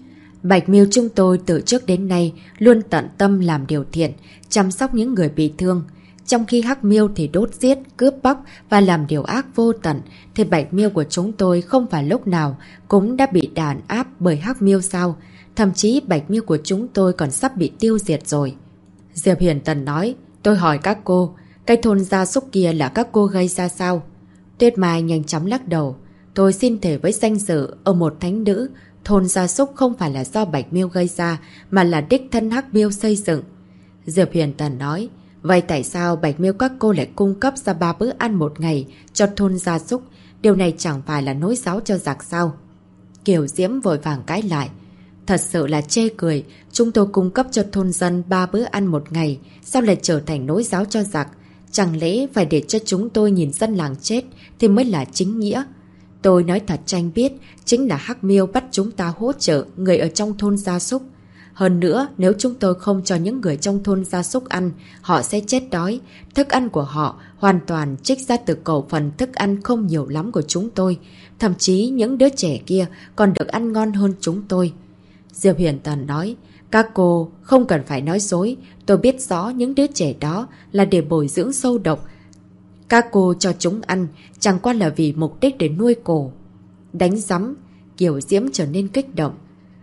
Bạch Miêu chúng tôi từ trước đến nay luôn tận tâm làm điều thiện, chăm sóc những người bị thương. Trong khi Hắc Miêu thì đốt giết, cướp bóc và làm điều ác vô tận, thì Bạch Miêu của chúng tôi không phải lúc nào cũng đã bị đàn áp bởi Hắc Miêu sao? Thậm chí Bạch Miêu của chúng tôi còn sắp bị tiêu diệt rồi. Diệp Hiền Tần nói, tôi hỏi các cô, cái thôn gia súc kia là các cô gây ra sao? Tuyết Mai nhanh chóng lắc đầu. Tôi xin thề với danh dự ở một thánh nữ, thôn gia súc không phải là do Bạch Miêu gây ra, mà là đích thân Hắc Miêu xây dựng. Diệp Hiền Tần nói, vậy tại sao Bạch Miêu các cô lại cung cấp ra 3 bữa ăn một ngày cho thôn gia súc? Điều này chẳng phải là nối giáo cho giặc sao? Kiều Diễm vội vàng cãi lại. Thật sự là chê cười, chúng tôi cung cấp cho thôn dân 3 bữa ăn một ngày, sao lại trở thành nối giáo cho giặc? Chẳng lẽ phải để cho chúng tôi nhìn dân làng chết thì mới là chính nghĩa? Tôi nói thật cho anh biết, chính là Hắc Miêu bắt chúng ta hỗ trợ người ở trong thôn gia súc. Hơn nữa, nếu chúng tôi không cho những người trong thôn gia súc ăn, họ sẽ chết đói. Thức ăn của họ hoàn toàn trích ra từ khẩu phần thức ăn không nhiều lắm của chúng tôi. Thậm chí những đứa trẻ kia còn được ăn ngon hơn chúng tôi. Diệp Huyền Tần nói, các cô không cần phải nói dối, tôi biết rõ những đứa trẻ đó là để bồi dưỡng sâu độc. Các cô cho chúng ăn chẳng qua là vì mục đích để nuôi cổ. Đánh rắm, Kiều Diễm trở nên kích động.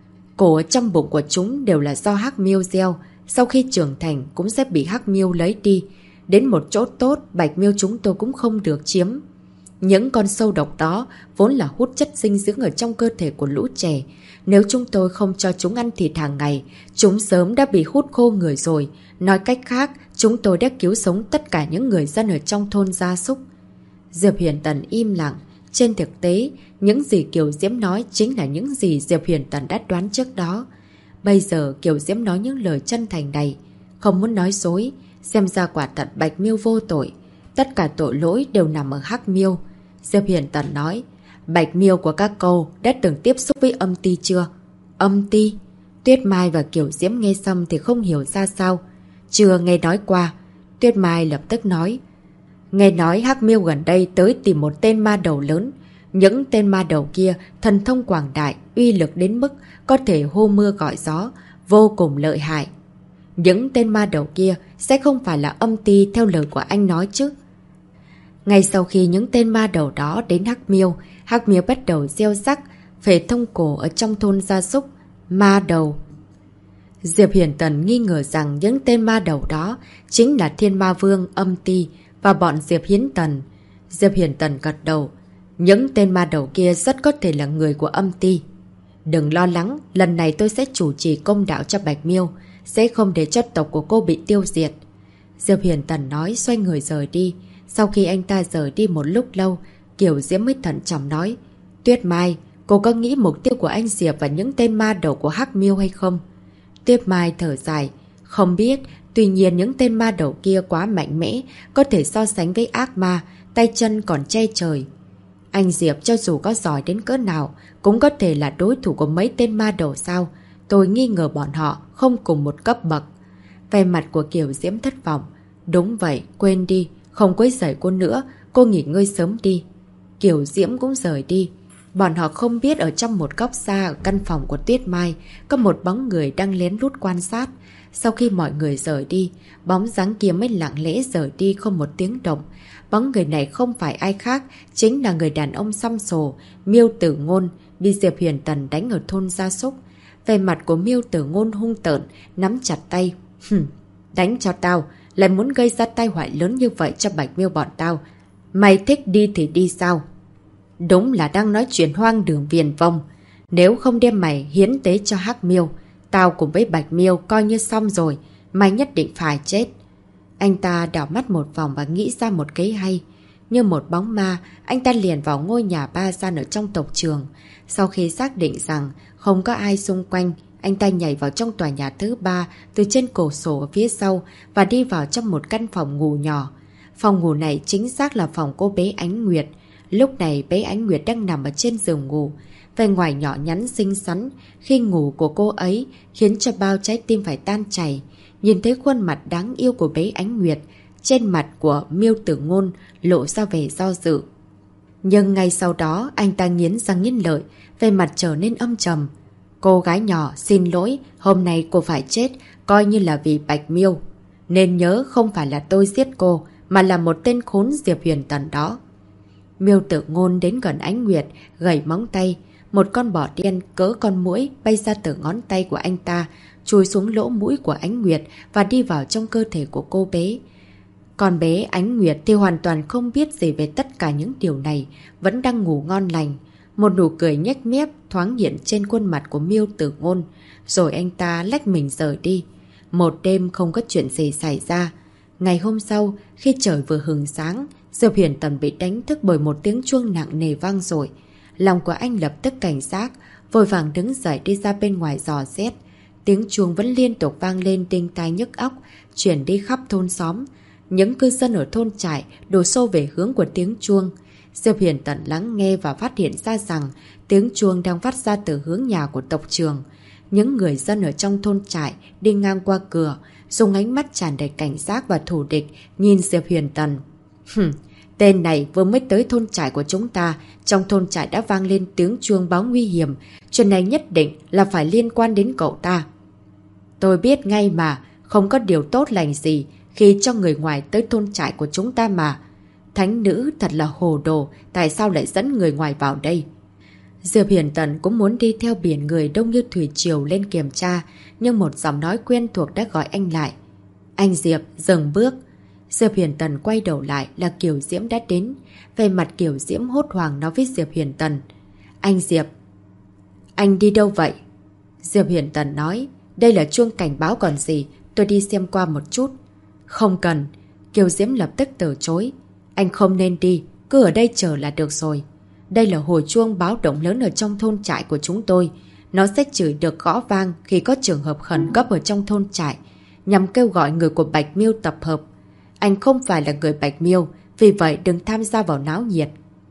Cổ ở trong bụng của chúng đều là do Hắc Miêu gieo, sau khi trưởng thành cũng sẽ bị Hắc Miêu lấy đi. Đến một chỗ tốt, Bạch Miêu chúng tôi cũng không được chiếm. Những con sâu độc đó vốn là hút chất dinh dưỡng ở trong cơ thể của lũ trẻ. Nếu chúng tôi không cho chúng ăn thịt hàng ngày, chúng sớm đã bị hút khô người rồi. Nói cách khác, chúng tôi đã cứu sống tất cả những người dân ở trong thôn gia súc. Diệp Huyền Tần im lặng. Trên thực tế, những gì Kiều Diễm nói chính là những gì Diệp Huyền Tần đã đoán trước đó. Bây giờ Kiều Diễm nói những lời chân thành này, không muốn nói dối. Xem ra quả thật Bạch Miêu vô tội. Tất cả tội lỗi đều nằm ở Hắc Miêu. Diệp Huyền Tần nói, Bạch Miêu của các cô đã từng tiếp xúc với âm ti chưa? Âm ti? Tuyết Mai và Kiều Diễm nghe xong thì không hiểu ra sao. Chưa nghe nói qua. Tuyết Mai lập tức nói, nghe nói Hắc Miêu gần đây tới tìm một tên ma đầu lớn. Những tên ma đầu kia thần thông quảng đại, uy lực đến mức có thể hô mưa gọi gió, vô cùng lợi hại. Những tên ma đầu kia sẽ không phải là âm ti theo lời của anh nói chứ? Ngay sau khi những tên ma đầu đó đến Hắc Miêu bắt đầu gieo rắc phệ thông cổ ở trong thôn gia súc. Ma đầu. Diệp Huyền Tần nghi ngờ rằng những tên ma đầu đó chính là Thiên Ma Vương, âm ti và bọn Diệp Hiến Tần. Diệp Huyền Tần gật đầu. Những tên ma đầu kia rất có thể là người của âm ti. Đừng lo lắng, lần này tôi sẽ chủ trì công đạo cho Bạch Miêu, sẽ không để cho tộc của cô bị tiêu diệt. Diệp Huyền Tần nói xoay người rời đi. Sau khi anh ta rời đi một lúc lâu, Kiều Diễm mới thận trọng nói, Tuyết Mai, cô có nghĩ mục tiêu của anh Diệp và những tên ma đầu của Hắc Miêu hay không? Tuyết Mai thở dài, không biết, tuy nhiên những tên ma đầu kia quá mạnh mẽ, có thể so sánh với ác ma, tay chân còn che trời. Anh Diệp cho dù có giỏi đến cỡ nào, cũng có thể là đối thủ của mấy tên ma đầu sao? Tôi nghi ngờ bọn họ không cùng một cấp bậc. Vẻ mặt của Kiều Diễm thất vọng. Đúng vậy, quên đi, không quấy rầy cô nữa, cô nghỉ ngơi sớm đi. Kiều Diễm cũng rời đi. Bọn họ không biết ở trong một góc xa ở căn phòng của Tuyết Mai có một bóng người đang lén lút quan sát. Sau khi mọi người rời đi, bóng dáng kia mới lặng lẽ rời đi không một tiếng động. Bóng người này không phải ai khác, chính là người đàn ông xăm xồ, Miêu Tử Ngôn, bị Diệp Huyền Tần đánh ở thôn gia súc. Về mặt của Miêu Tử Ngôn hung tợn, nắm chặt tay. Đánh cho tao, lại muốn gây ra tai họa lớn như vậy cho Bạch Miêu bọn tao. Mày thích đi thì đi sao? Đúng là đang nói chuyện hoang đường viển vông. Nếu không đem mày hiến tế cho Hắc Miêu, tao cùng với Bạch Miêu coi như xong rồi, mày nhất định phải chết. Anh ta đảo mắt một vòng và nghĩ ra một kế hay. Như một bóng ma, anh ta liền vào ngôi nhà ba gian ở trong tộc trường. Sau khi xác định rằng không có ai xung quanh, anh ta nhảy vào trong tòa nhà thứ 3 từ trên cửa sổ ở phía sau và đi vào trong một căn phòng ngủ nhỏ. Phòng ngủ này chính xác là phòng cô bé Ánh Nguyệt. Lúc này bé Ánh Nguyệt đang nằm ở trên giường ngủ. Vẻ ngoài nhỏ nhắn xinh xắn, khi ngủ của cô ấy khiến cho bao trái tim phải tan chảy. Nhìn thấy khuôn mặt đáng yêu của bé Ánh Nguyệt, trên mặt của Miêu Tử Ngôn lộ ra vẻ do dự. Nhưng ngay sau đó anh ta nghiến răng nghiến lợi, vẻ mặt trở nên âm trầm. Cô gái nhỏ, xin lỗi, hôm nay cô phải chết, coi như là vì Bạch Miêu. Nên nhớ không phải là tôi giết cô, mà là một tên khốn Diệp Huyền Tần đó. Miêu Tử Ngôn đến gần Ánh Nguyệt, gẩy móng tay. Một con bò đen cỡ con muỗi bay ra từ ngón tay của anh ta, chui xuống lỗ mũi của Ánh Nguyệt và đi vào trong cơ thể của cô bé. Con bé Ánh Nguyệt thì hoàn toàn không biết gì về tất cả những điều này, vẫn đang ngủ ngon lành. Một nụ cười nhếch mép thoáng hiện trên khuôn mặt của Miêu Tử Ngôn, rồi anh ta lách mình rời đi. Một đêm không có chuyện gì xảy ra. Ngày hôm sau, khi trời vừa hừng sáng, Diệp Huyền Tần bị đánh thức bởi một tiếng chuông nặng nề vang dội. Lòng của anh lập tức cảnh giác, vội vàng đứng dậy đi ra bên ngoài dò xét. Tiếng chuông vẫn liên tục vang lên đinh tai nhức óc, chuyển đi khắp thôn xóm. Những cư dân ở thôn trại đổ xô về hướng của tiếng chuông. Diệp Huyền Tần lắng nghe và phát hiện ra rằng tiếng chuông đang phát ra từ hướng nhà của tộc trường. Những người dân ở trong thôn trại đi ngang qua cửa, dùng ánh mắt tràn đầy cảnh giác và thù địch nhìn Diệp Huyền Tần. Tên này vừa mới tới thôn trại của chúng ta, trong thôn trại đã vang lên tiếng chuông báo nguy hiểm. Chuyện này nhất định là phải liên quan đến cậu ta. Tôi biết ngay mà, không có điều tốt lành gì khi cho người ngoài tới thôn trại của chúng ta mà. Thánh nữ thật là hồ đồ, tại sao lại dẫn người ngoài vào đây? Diệp Huyền Tần cũng muốn đi theo biển người đông như thủy triều lên kiểm tra, nhưng một giọng nói quen thuộc đã gọi anh lại. Anh Diệp, dừng bước. Diệp Huyền Tần quay đầu lại là Kiều Diễm đã đến. Về mặt Kiều Diễm hốt hoảng nói với Diệp Huyền Tần. Anh Diệp, anh đi đâu vậy? Diệp Huyền Tần nói, đây là chuông cảnh báo còn gì, tôi đi xem qua một chút. Không cần. Kiều Diễm lập tức từ chối. Anh không nên đi, cứ ở đây chờ là được rồi. Đây là hồi chuông báo động lớn ở trong thôn trại của chúng tôi. Nó sẽ chỉ được gõ vang khi có trường hợp khẩn cấp ở trong thôn trại. nhằm kêu gọi người của Bạch Miêu tập hợp. Anh không phải là người Bạch Miêu, vì vậy đừng tham gia vào náo nhiệt.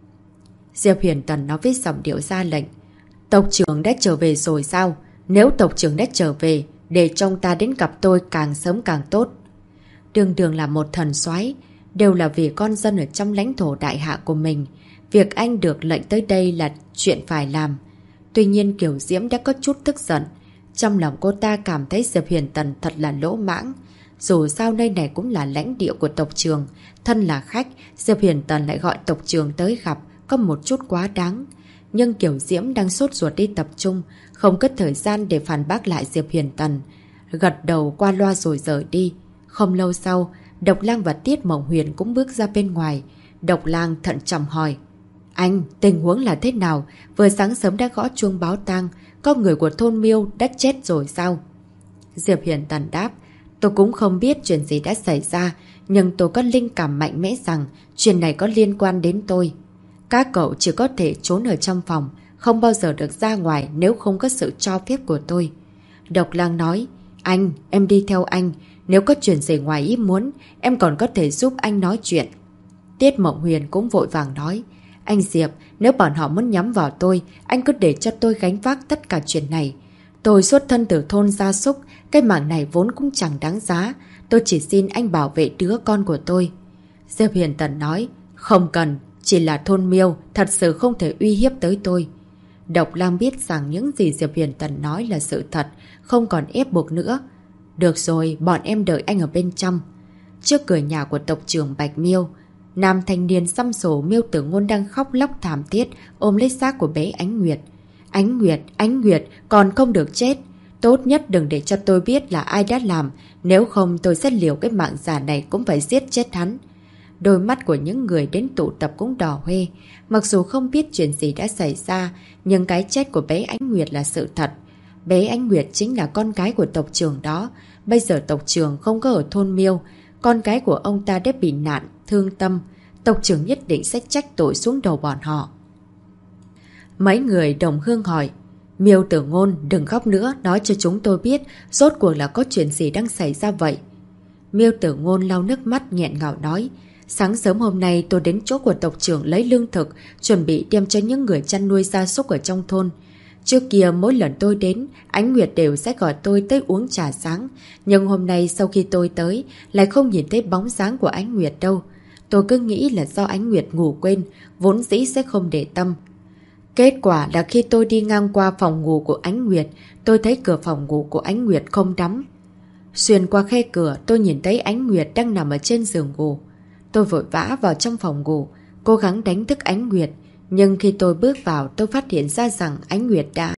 Diệp Huyền Tần nói với giọng điệu ra lệnh. Tộc trưởng đã trở về rồi sao? Nếu tộc trưởng đã trở về, để trông ta đến gặp tôi càng sớm càng tốt. Đường Đường là một thần soái, đều là vì con dân ở trong lãnh thổ đại hạ của mình. Việc anh được lệnh tới đây là chuyện phải làm. Tuy nhiên Kiều Diễm đã có chút tức giận. Trong lòng cô ta cảm thấy Diệp Huyền Tần thật là lỗ mãng. Dù sao nơi này cũng là lãnh địa của tộc trưởng. Thân là khách, Diệp Huyền Tần lại gọi tộc trưởng tới gặp, có một chút quá đáng. Nhưng Kiều Diễm đang sốt ruột đi tập trung, không có thời gian để phản bác lại Diệp Huyền Tần. Gật đầu qua loa rồi rời đi. Không lâu sau, Độc Lang và Tiết Mộng Huyền cũng bước ra bên ngoài. Độc Lang thận trọng hỏi. Anh, tình huống là thế nào? Vừa sáng sớm đã gõ chuông báo tang, có người của thôn Miêu đã chết rồi sao? Diệp Huyền Tần đáp. Tôi cũng không biết chuyện gì đã xảy ra, nhưng tôi có linh cảm mạnh mẽ rằng chuyện này có liên quan đến tôi. Các cậu chỉ có thể trốn ở trong phòng, không bao giờ được ra ngoài nếu không có sự cho phép của tôi. Độc Lang nói. Anh, em đi theo anh. Nếu có chuyện gì ngoài ý muốn, em còn có thể giúp anh nói chuyện. Tiết Mộng Huyền cũng vội vàng nói. Anh Diệp, nếu bọn họ muốn nhắm vào tôi, anh cứ để cho tôi gánh vác tất cả chuyện này. Tôi xuất thân từ thôn gia súc, cái mạng này vốn cũng chẳng đáng giá. Tôi chỉ xin anh bảo vệ đứa con của tôi. Diệp Huyền Tần nói. Không cần, chỉ là thôn Miêu, thật sự không thể uy hiếp tới tôi. Độc Lang biết rằng những gì Diệp Huyền Tần nói là sự thật, không còn ép buộc nữa. Được rồi, bọn em đợi anh ở bên trong. Trước cửa nhà của tộc trưởng Bạch Miêu, nam thanh niên xăm sổ Miêu Tử Ngôn đang khóc lóc thảm thiết, ôm lấy xác của bé Ánh Nguyệt. Ánh Nguyệt, còn không được chết. Tốt nhất đừng để cho tôi biết là ai đã làm, nếu không tôi sẽ liều cái mạng giả này cũng phải giết chết hắn. Đôi mắt của những người đến tụ tập cũng đỏ hoe. Mặc dù không biết chuyện gì đã xảy ra, nhưng cái chết của bé Ánh Nguyệt là sự thật. Bé Ánh Nguyệt chính là con gái của tộc trưởng đó. Bây giờ tộc trưởng không có ở thôn Miêu, con gái của ông ta đã bị nạn, thương tâm. Tộc trưởng nhất định sẽ trách tội xuống đầu bọn họ. Mấy người đồng hương hỏi. Miêu Tử Ngôn, đừng khóc nữa, nói cho chúng tôi biết rốt cuộc là có chuyện gì đang xảy ra vậy. Miêu Tử Ngôn lau nước mắt nghẹn ngào nói. Sáng sớm hôm nay tôi đến chỗ của tộc trưởng lấy lương thực, chuẩn bị đem cho những người chăn nuôi gia súc ở trong thôn. Trước kia mỗi lần tôi đến, Ánh Nguyệt đều sẽ gọi tôi tới uống trà sáng. Nhưng hôm nay sau khi tôi tới, lại không nhìn thấy bóng dáng của Ánh Nguyệt đâu. Tôi cứ nghĩ là do Ánh Nguyệt ngủ quên, vốn dĩ sẽ không để tâm. Kết quả là khi tôi đi ngang qua phòng ngủ của Ánh Nguyệt, tôi thấy cửa phòng ngủ của Ánh Nguyệt không đóng. Xuyên qua khe cửa, tôi nhìn thấy Ánh Nguyệt đang nằm ở trên giường ngủ. Tôi vội vã vào trong phòng ngủ, cố gắng đánh thức Ánh Nguyệt. Nhưng khi tôi bước vào, tôi phát hiện ra rằng Ánh Nguyệt đã...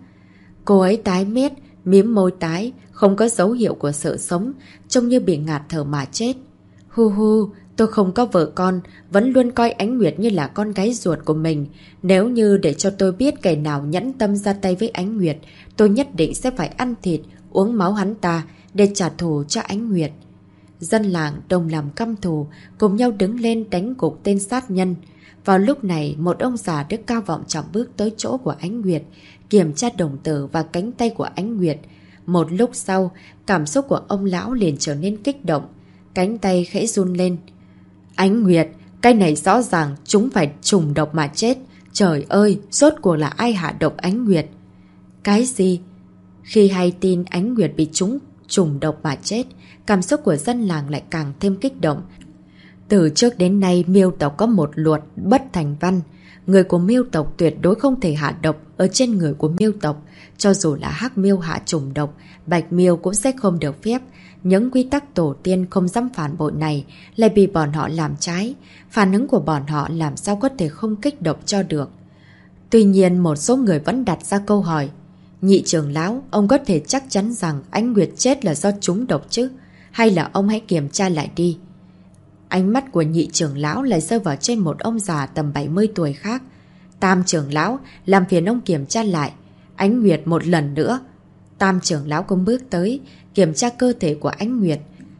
Cô ấy tái mét, mím môi tái, không có dấu hiệu của sự sống, trông như bị ngạt thở mà chết. Hu, tôi không có vợ con, vẫn luôn coi Ánh Nguyệt như là con gái ruột của mình. Nếu như để cho tôi biết kẻ nào nhẫn tâm ra tay với Ánh Nguyệt, tôi nhất định sẽ phải ăn thịt, uống máu hắn ta để trả thù cho Ánh Nguyệt. Dân làng đồng làm căm thù, cùng nhau đứng lên đánh gục tên sát nhân. Vào lúc này, một ông già đức cao vọng trọng bước tới chỗ của Ánh Nguyệt, kiểm tra đồng tử và cánh tay của Ánh Nguyệt. Một lúc sau, cảm xúc của ông lão liền trở nên kích động, cánh tay khẽ run lên. Ánh Nguyệt, cái này rõ ràng chúng phải trùng độc mà chết. Trời ơi, rốt cuộc là ai hạ độc Ánh Nguyệt? Cái gì? Khi hay tin Ánh Nguyệt bị trùng độc mà chết, cảm xúc của dân làng lại càng thêm kích động. Từ trước đến nay, Miêu tộc có một luật bất thành văn. Người của Miêu tộc tuyệt đối không thể hạ độc ở trên người của Miêu tộc. Cho dù là Hắc Miêu hạ trùng độc, Bạch Miêu cũng sẽ không được phép. Những quy tắc tổ tiên không dám phản bội này lại bị bọn họ làm trái. Phản ứng của bọn họ làm sao có thể không kích động cho được. Tuy nhiên, một số người vẫn đặt ra câu hỏi. Nhị trưởng lão, ông có thể chắc chắn rằng Ánh Nguyệt chết là do trúng độc chứ? Hay là ông hãy kiểm tra lại đi? Ánh mắt của nhị trưởng lão lại rơi vào trên một ông già tầm 70 tuổi khác. Tam trưởng lão, làm phiền ông kiểm tra lại Ánh Nguyệt một lần nữa. Tam trưởng lão cũng bước tới, kiểm tra cơ thể của Ánh Nguyệt.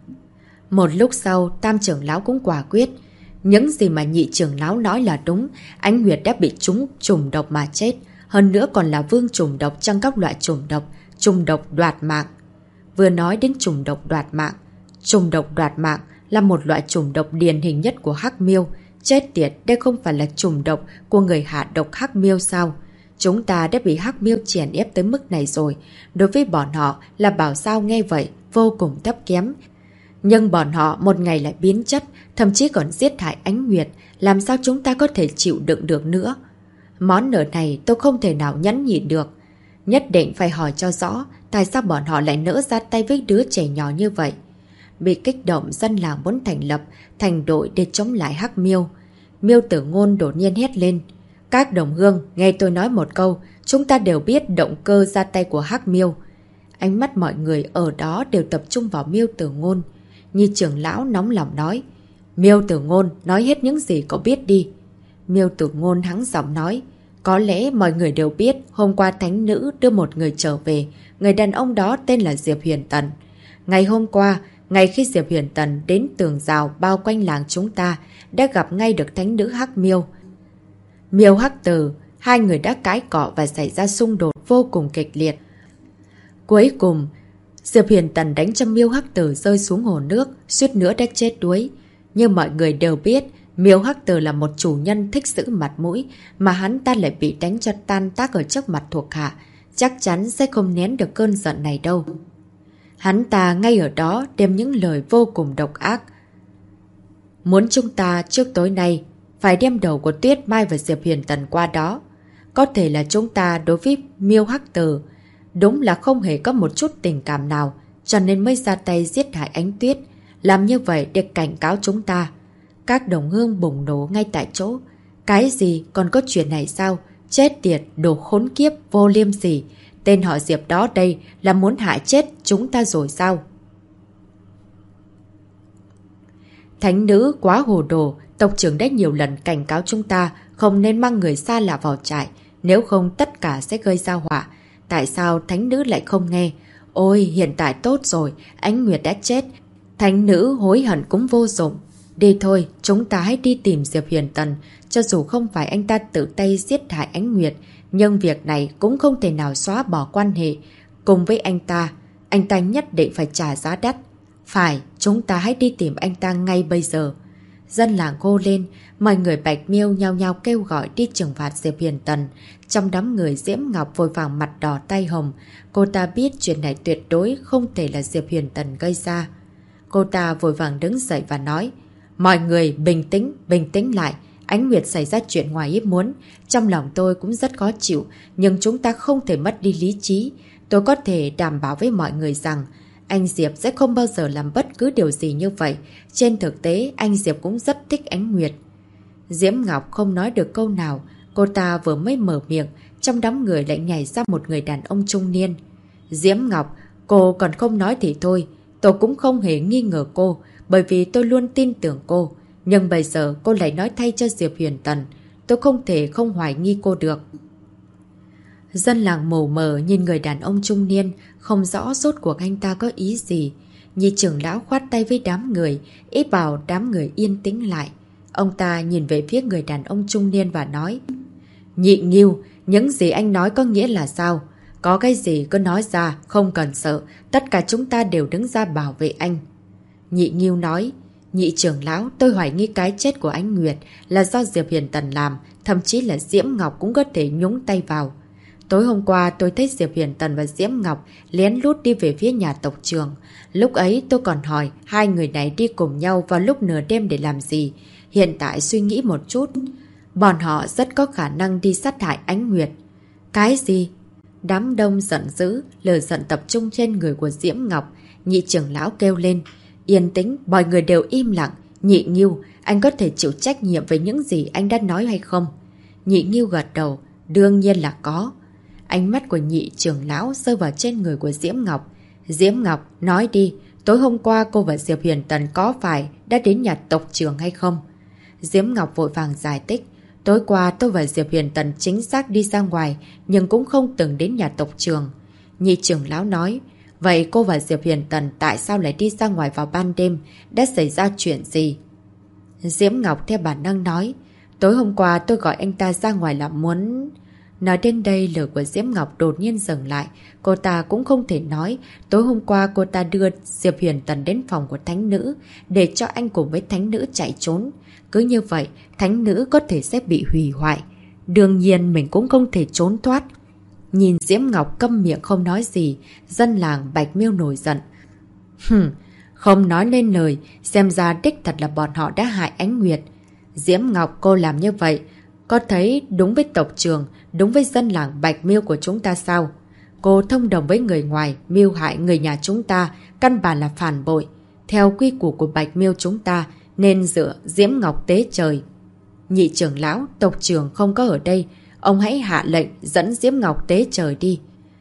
Một lúc sau, tam trưởng lão cũng quả quyết. Những gì mà nhị trưởng lão nói là đúng, Ánh Nguyệt đã bị trùng độc mà chết. Hơn nữa còn là vương trùng độc trong các loại trùng độc đoạt mạng. vừa nói đến trùng độc đoạt mạng. Trùng độc đoạt mạng là một loại trùng độc điển hình nhất của hắc miêu. Chết tiệt, đây không phải là trùng độc của người hạ độc hắc miêu sao? Chúng ta đã bị hắc miêu chèn ép tới mức này rồi. Đối với bọn họ là bảo sao nghe vậy, vô cùng thấp kém. Nhưng bọn họ một ngày lại biến chất, thậm chí còn giết hại Ánh Nguyệt. Làm sao chúng ta có thể chịu đựng được nữa? Món nợ này tôi không thể nào nhẫn nhịn được. Nhất định phải hỏi cho rõ tại sao bọn họ lại nỡ ra tay với đứa trẻ nhỏ như vậy. Bị kích động, dân làng muốn thành lập thành đội để chống lại hắc miêu. Miêu Tử Ngôn đột nhiên hét lên. Các đồng hương, nghe tôi nói một câu, chúng ta đều biết động cơ ra tay của hắc miêu. Ánh mắt mọi người ở đó đều tập trung vào Miêu Tử Ngôn. Nhi trưởng lão nóng lòng nói. Miêu Tử Ngôn, nói hết những gì cậu biết đi. Miêu Tử Ngôn hắng giọng nói. Có lẽ mọi người đều biết hôm qua thánh nữ đưa một người trở về. Người đàn ông đó tên là Diệp Huyền Tần. Ngày hôm qua, ngay khi Diệp Huyền Tần đến tường rào bao quanh làng chúng ta, đã gặp ngay được thánh nữ hắc miêu. Miêu Hắc Tử, hai người đã cãi cọ và xảy ra xung đột vô cùng kịch liệt. Cuối cùng, Diệp Huyền Tần đánh cho Miêu Hắc Tử rơi xuống hồ nước, suýt nữa đã chết đuối. Nhưng mọi người đều biết, Miêu Hắc Tử là một chủ nhân thích giữ mặt mũi, mà hắn ta lại bị đánh cho tan tác ở trước mặt thuộc hạ, chắc chắn sẽ không nén được cơn giận này đâu. Hắn ta ngay ở đó đem những lời vô cùng độc ác. Muốn chúng ta trước tối nay phải đem đầu của Tuyết Mai và Diệp Huyền Tần qua đó. Có thể là chúng ta đối với Miêu Hắc Tử đúng là không hề có một chút tình cảm nào, cho nên mới ra tay giết hại Ánh Tuyết. Làm như vậy để cảnh cáo chúng ta. Các đồng hương bùng nổ ngay tại chỗ. Cái gì, còn có chuyện này sao? Chết tiệt, đồ khốn kiếp, vô liêm sỉ. Tên họ Diệp đó đây là muốn hại chết chúng ta rồi sao? Thánh nữ quá hồ đồ, tộc trưởng đã nhiều lần cảnh cáo chúng ta không nên mang người xa lạ vào trại, nếu không tất cả sẽ gây ra họa. Tại sao thánh nữ lại không nghe? Ôi, hiện tại tốt rồi, Ánh Nguyệt đã chết. Thánh nữ hối hận cũng vô dụng. Đi thôi, chúng ta hãy đi tìm Diệp Huyền Tần. Cho dù không phải anh ta tự tay giết hại Ánh Nguyệt, nhưng việc này cũng không thể nào xóa bỏ quan hệ cùng với anh ta. Anh ta nhất định phải trả giá đắt. Phải, chúng ta hãy đi tìm anh ta ngay bây giờ. Dân làng hô lên, mọi người Bạch Miêu nhao nhao kêu gọi đi trừng phạt Diệp Huyền Tần. Trong đám người Diễm Ngọc vội vàng mặt đỏ tay hồng. Cô ta biết chuyện này tuyệt đối không thể là Diệp Huyền Tần gây ra. Cô ta vội vàng đứng dậy và nói, mọi người bình tĩnh lại. Ánh Nguyệt xảy ra chuyện ngoài ý muốn. Trong lòng tôi cũng rất khó chịu, nhưng chúng ta không thể mất đi lý trí. Tôi có thể đảm bảo với mọi người rằng anh Diệp sẽ không bao giờ làm bất cứ điều gì như vậy. Trên thực tế, anh Diệp cũng rất thích Ánh Nguyệt. Diễm Ngọc không nói được câu nào. Cô ta vừa mới mở miệng, trong đám người lại nhảy ra một người đàn ông trung niên. Diễm Ngọc, cô còn không nói thì thôi. Tôi cũng không hề nghi ngờ cô, bởi vì tôi luôn tin tưởng cô. Nhưng bây giờ cô lại nói thay cho Diệp Huyền Tần. Tôi không thể không hoài nghi cô được. Dân làng mù mờ nhìn người đàn ông trung niên, không rõ rốt cuộc anh ta có ý gì. Nhị trưởng lão khoát tay với đám người, ý bảo đám người yên tĩnh lại. Ông ta nhìn về phía người đàn ông trung niên và nói, Nhị Nghiêu, những gì anh nói có nghĩa là sao? Có cái gì cứ nói ra, không cần sợ, tất cả chúng ta đều đứng ra bảo vệ anh. Nhị Nghiêu nói, nhị trưởng lão, tôi hoài nghi cái chết của Ánh Nguyệt là do Diệp Huyền Tần làm, thậm chí là Diễm Ngọc cũng có thể nhúng tay vào. Tối hôm qua tôi thấy Diệp Huyền Tần và Diễm Ngọc lén lút đi về phía nhà tộc trưởng. Lúc ấy tôi còn hỏi hai người này đi cùng nhau vào lúc nửa đêm để làm gì. Hiện tại suy nghĩ một chút, bọn họ rất có khả năng đi sát hại Ánh Nguyệt. Cái gì? Đám đông giận dữ, lời giận tập trung trên người của Diễm Ngọc. Nhị trưởng lão kêu lên, yên tĩnh, mọi người đều im lặng. Nhị Nghiêu, anh có thể chịu trách nhiệm về những gì anh đã nói hay không? Nhị Nghiêu gật đầu, đương nhiên là có. Ánh mắt của nhị trưởng lão rơi vào trên người của Diễm Ngọc. Diễm Ngọc, nói đi, tối hôm qua cô và Diệp Huyền Tần có phải đã đến nhà tộc trưởng hay không? Diễm Ngọc vội vàng giải thích. Tối qua tôi và Diệp Huyền Tần chính xác đi ra ngoài, nhưng cũng không từng đến nhà tộc trưởng. Nhị trưởng lão nói, vậy cô và Diệp Huyền Tần tại sao lại đi ra ngoài vào ban đêm? Đã xảy ra chuyện gì? Diễm Ngọc theo bản năng nói, tối hôm qua tôi gọi anh ta ra ngoài là muốn... Nói đến đây lời của Diễm Ngọc đột nhiên dừng lại. Cô ta cũng không thể nói. Tối hôm qua cô ta đưa Diệp Huyền Tần đến phòng của thánh nữ để cho anh cùng với thánh nữ chạy trốn. Cứ như vậy thánh nữ có thể sẽ bị hủy hoại. Đương nhiên mình cũng không thể trốn thoát. Nhìn Diễm Ngọc câm miệng không nói gì, dân làng Bạch Miêu nổi giận. Không nói nên lời, xem ra đích thật là bọn họ đã hại Ánh Nguyệt. Diễm Ngọc, cô làm như vậy có thấy đúng với tộc trưởng, đúng với dân làng Bạch Miêu của chúng ta sao? Cô thông đồng với người ngoài, mưu hại người nhà chúng ta, căn bản là phản bội. Theo quy củ của Bạch Miêu chúng ta, nên dựa Diễm Ngọc tế trời. Nhị trưởng lão, tộc trưởng không có ở đây, ông hãy hạ lệnh dẫn Diễm Ngọc tế trời đi.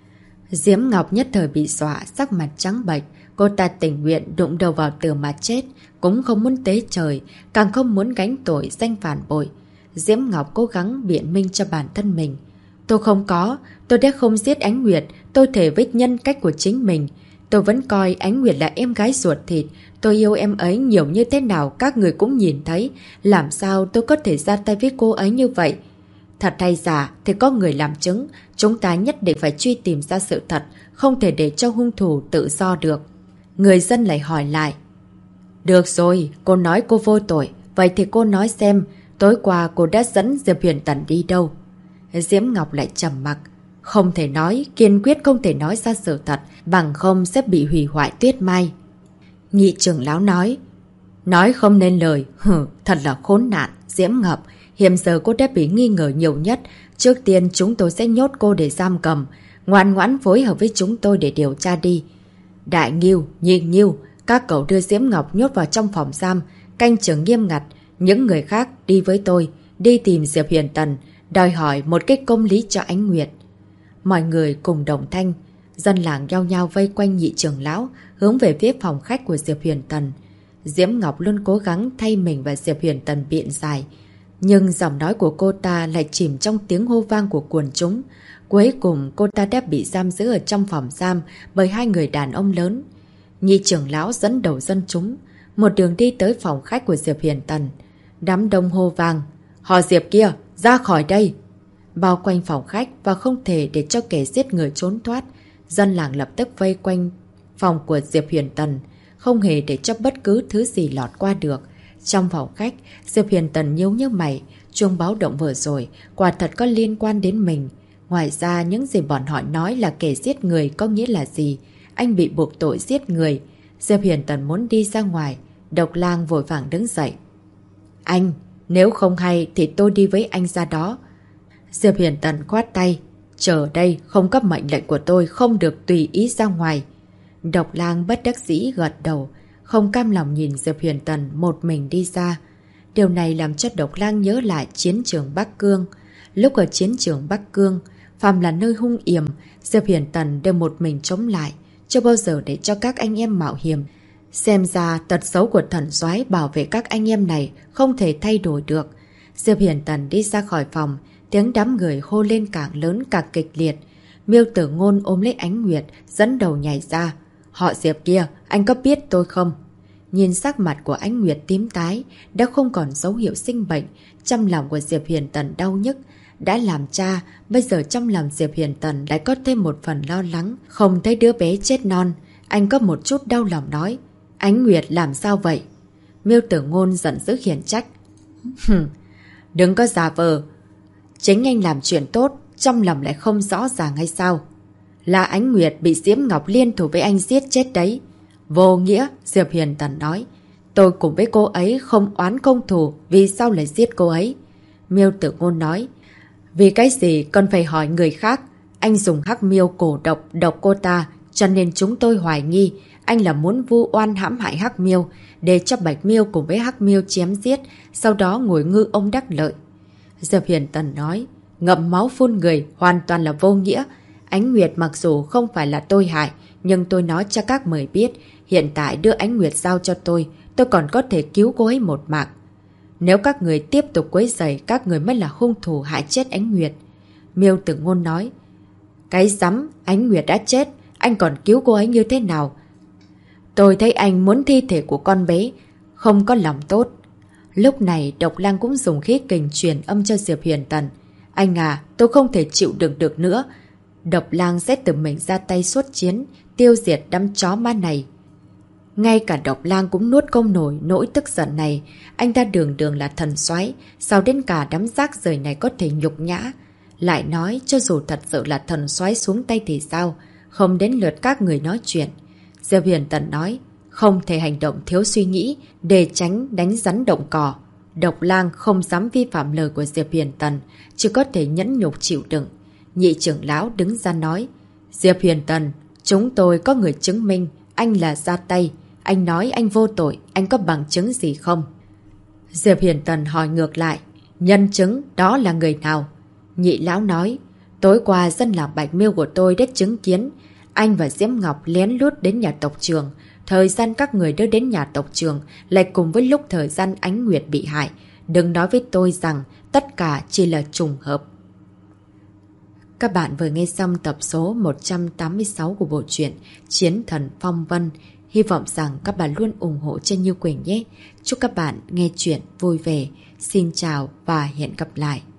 Diễm Ngọc nhất thời bị dọa, sắc mặt trắng bệch. Cô ta tình nguyện đụng đầu vào tường mà chết, cũng không muốn tế trời, càng không muốn gánh tội danh phản bội. Diễm Ngọc cố gắng biện minh cho bản thân mình. Tôi không có, tôi đã không giết Ánh Nguyệt, tôi thề với nhân cách của chính mình. Tôi vẫn coi Ánh Nguyệt là em gái ruột thịt, tôi yêu em ấy nhiều như thế nào các người cũng nhìn thấy, làm sao tôi có thể ra tay với cô ấy như vậy? Thật hay giả thì có người làm chứng, chúng ta nhất định phải truy tìm ra sự thật, không thể để cho hung thủ tự do được. Người dân lại hỏi lại. Được rồi, cô nói cô vô tội, vậy thì cô nói xem, tối qua cô đã dẫn Diệp Huyền Tần đi đâu? Diễm Ngọc lại trầm mặc. Không thể nói, kiên quyết không thể nói ra sự thật, bằng không sẽ bị hủy hoại tuyết mai. Nhị trưởng lão nói. Nói không nên lời, thật là khốn nạn, Diễm Ngọc. Hiện giờ cô đã bị nghi ngờ nhiều nhất. Trước tiên chúng tôi sẽ nhốt cô để giam cầm. Ngoan ngoãn phối hợp với chúng tôi để điều tra đi. Đại Nghiêu, Nhị Nghiêu, các cậu đưa Diễm Ngọc nhốt vào trong phòng giam, canh chừng nghiêm ngặt. Những người khác đi với tôi, đi tìm Diệp Huyền Tần, đòi hỏi một cái công lý cho Ánh Nguyệt. Mọi người cùng đồng thanh, dân làng nhao nhao vây quanh nhị trưởng lão, hướng về phía phòng khách của Diệp Huyền Tần. Diễm Ngọc luôn cố gắng thay mình và Diệp Huyền Tần biện giải, nhưng giọng nói của cô ta lại chìm trong tiếng hô vang của quần chúng. Cuối cùng cô ta đã bị giam giữ ở trong phòng giam bởi hai người đàn ông lớn. Nhị trưởng lão dẫn đầu dân chúng, một đường đi tới phòng khách của Diệp Huyền Tần. Đám đông hô vang, họ Diệp kia, ra khỏi đây! Bao quanh phòng khách và không thể để cho kẻ giết người trốn thoát. Dân làng lập tức vây quanh phòng của Diệp Huyền Tần, không hề để cho bất cứ thứ gì lọt qua được. Trong phòng khách, Diệp Huyền Tần nhíu như mày, chuông báo động vừa rồi, quả thật có liên quan đến mình. Ngoài ra, những gì bọn họ nói là kẻ giết người có nghĩa là gì? Anh bị buộc tội giết người. Diệp Huyền Tần muốn đi ra ngoài, Độc Lang vội vàng đứng dậy. Anh, nếu không hay thì tôi đi với anh ra đó. Diệp Huyền Tần khoát tay. Chờ đây, không cấp mệnh lệnh của tôi, không được tùy ý ra ngoài. Độc Lang bất đắc dĩ gật đầu, không cam lòng nhìn Diệp Huyền Tần một mình đi ra. Điều này làm cho Độc Lang nhớ lại chiến trường Bắc Cương. Lúc ở chiến trường Bắc Cương, phàm là nơi hung hiểm, Diệp Huyền Tần đều một mình chống lại, chưa bao giờ để cho các anh em mạo hiểm. Xem ra tật xấu của thần soái bảo vệ các anh em này không thể thay đổi được. Diệp Huyền Tần đi ra khỏi phòng, tiếng đám người hô lên càng lớn càng kịch liệt. Miêu Tử Ngôn ôm lấy Ánh Nguyệt, dẫn đầu nhảy ra. Họ Diệp kia, anh có biết tôi không? Nhìn sắc mặt của Ánh Nguyệt tím tái, đã không còn dấu hiệu sinh bệnh, trong lòng của Diệp Huyền Tần đau nhức. Đã làm cha, bây giờ trong lòng Diệp Huyền Tần lại có thêm một phần lo lắng, không thấy đứa bé chết non. Anh có một chút đau lòng nói. Ánh Nguyệt làm sao vậy? Miêu Tử Ngôn giận dữ khiển trách. Đừng có giả vờ. Chính anh làm chuyện tốt, trong lòng lại không rõ ràng hay sao? Là Ánh Nguyệt bị Diễm Ngọc liên thủ với anh giết chết đấy. Vô nghĩa, Diệp Huyền Tần nói. Tôi cùng với cô ấy không oán không thù, vì sao lại giết cô ấy? Miêu Tử Ngôn nói. Vì cái gì cần phải hỏi người khác? Anh dùng hắc miêu cổ độc cô ta, cho nên chúng tôi hoài nghi anh là muốn vu oan hãm hại hắc miêu, để cho Bạch Miêu cùng với hắc miêu chém giết, sau đó ngồi ngư ông đắc lợi. Diệp Huyền Tần nói. Ngậm máu phun người hoàn toàn là vô nghĩa. Ánh Nguyệt mặc dù không phải là tôi hại, nhưng tôi nói cho các người biết, hiện tại đưa Ánh Nguyệt giao cho tôi còn có thể cứu cô ấy một mạng. Nếu các người tiếp tục quấy rầy, các người mới là hung thủ hại chết Ánh Nguyệt. Miêu Tử Ngôn nói. Cái rắm, Ánh Nguyệt đã chết, anh còn cứu cô ấy như thế nào? Tôi thấy anh muốn thi thể của con bé, không có lòng tốt. Lúc này Độc Lang cũng dùng khí kình truyền âm cho Diệp Huyền Tần. Anh à, tôi không thể chịu đựng được nữa. Độc Lang sẽ tự mình ra tay xuất chiến, tiêu diệt đám chó ma này. Ngay cả Độc Lang cũng nuốt không nổi nỗi tức giận này. Anh ta đường đường là thần soái, sao đến cả đám rác rưởi này có thể nhục nhã. Lại nói cho dù thật sự là thần soái xuống tay thì sao, không đến lượt các người nói chuyện. Diệp Huyền Tần nói, không thể hành động thiếu suy nghĩ để tránh đánh rắn động cỏ. Độc Lang không dám vi phạm lời của Diệp Huyền Tần, chỉ có thể nhẫn nhục chịu đựng. Nhị trưởng lão đứng ra nói, Diệp Huyền Tần, chúng tôi có người chứng minh anh là ra tay. Anh nói anh vô tội, anh có bằng chứng gì không? Diệp Huyền Tần hỏi ngược lại, nhân chứng đó là người nào? Nhị lão nói, tối qua dân làng Bạch Miêu của tôi đã chứng kiến anh và Diễm Ngọc lén lút đến nhà tộc trưởng. Thời gian các người đưa đến nhà tộc trưởng lại cùng với lúc thời gian Ánh Nguyệt bị hại. Đừng nói với tôi rằng tất cả chỉ là trùng hợp. Các bạn vừa nghe xong tập số 186 của bộ truyện Chiến Thần Phong Vân. Hy vọng rằng các bạn luôn ủng hộ cho Như Quỳnh nhé. Chúc các bạn nghe chuyện vui vẻ. Xin chào và hẹn gặp lại.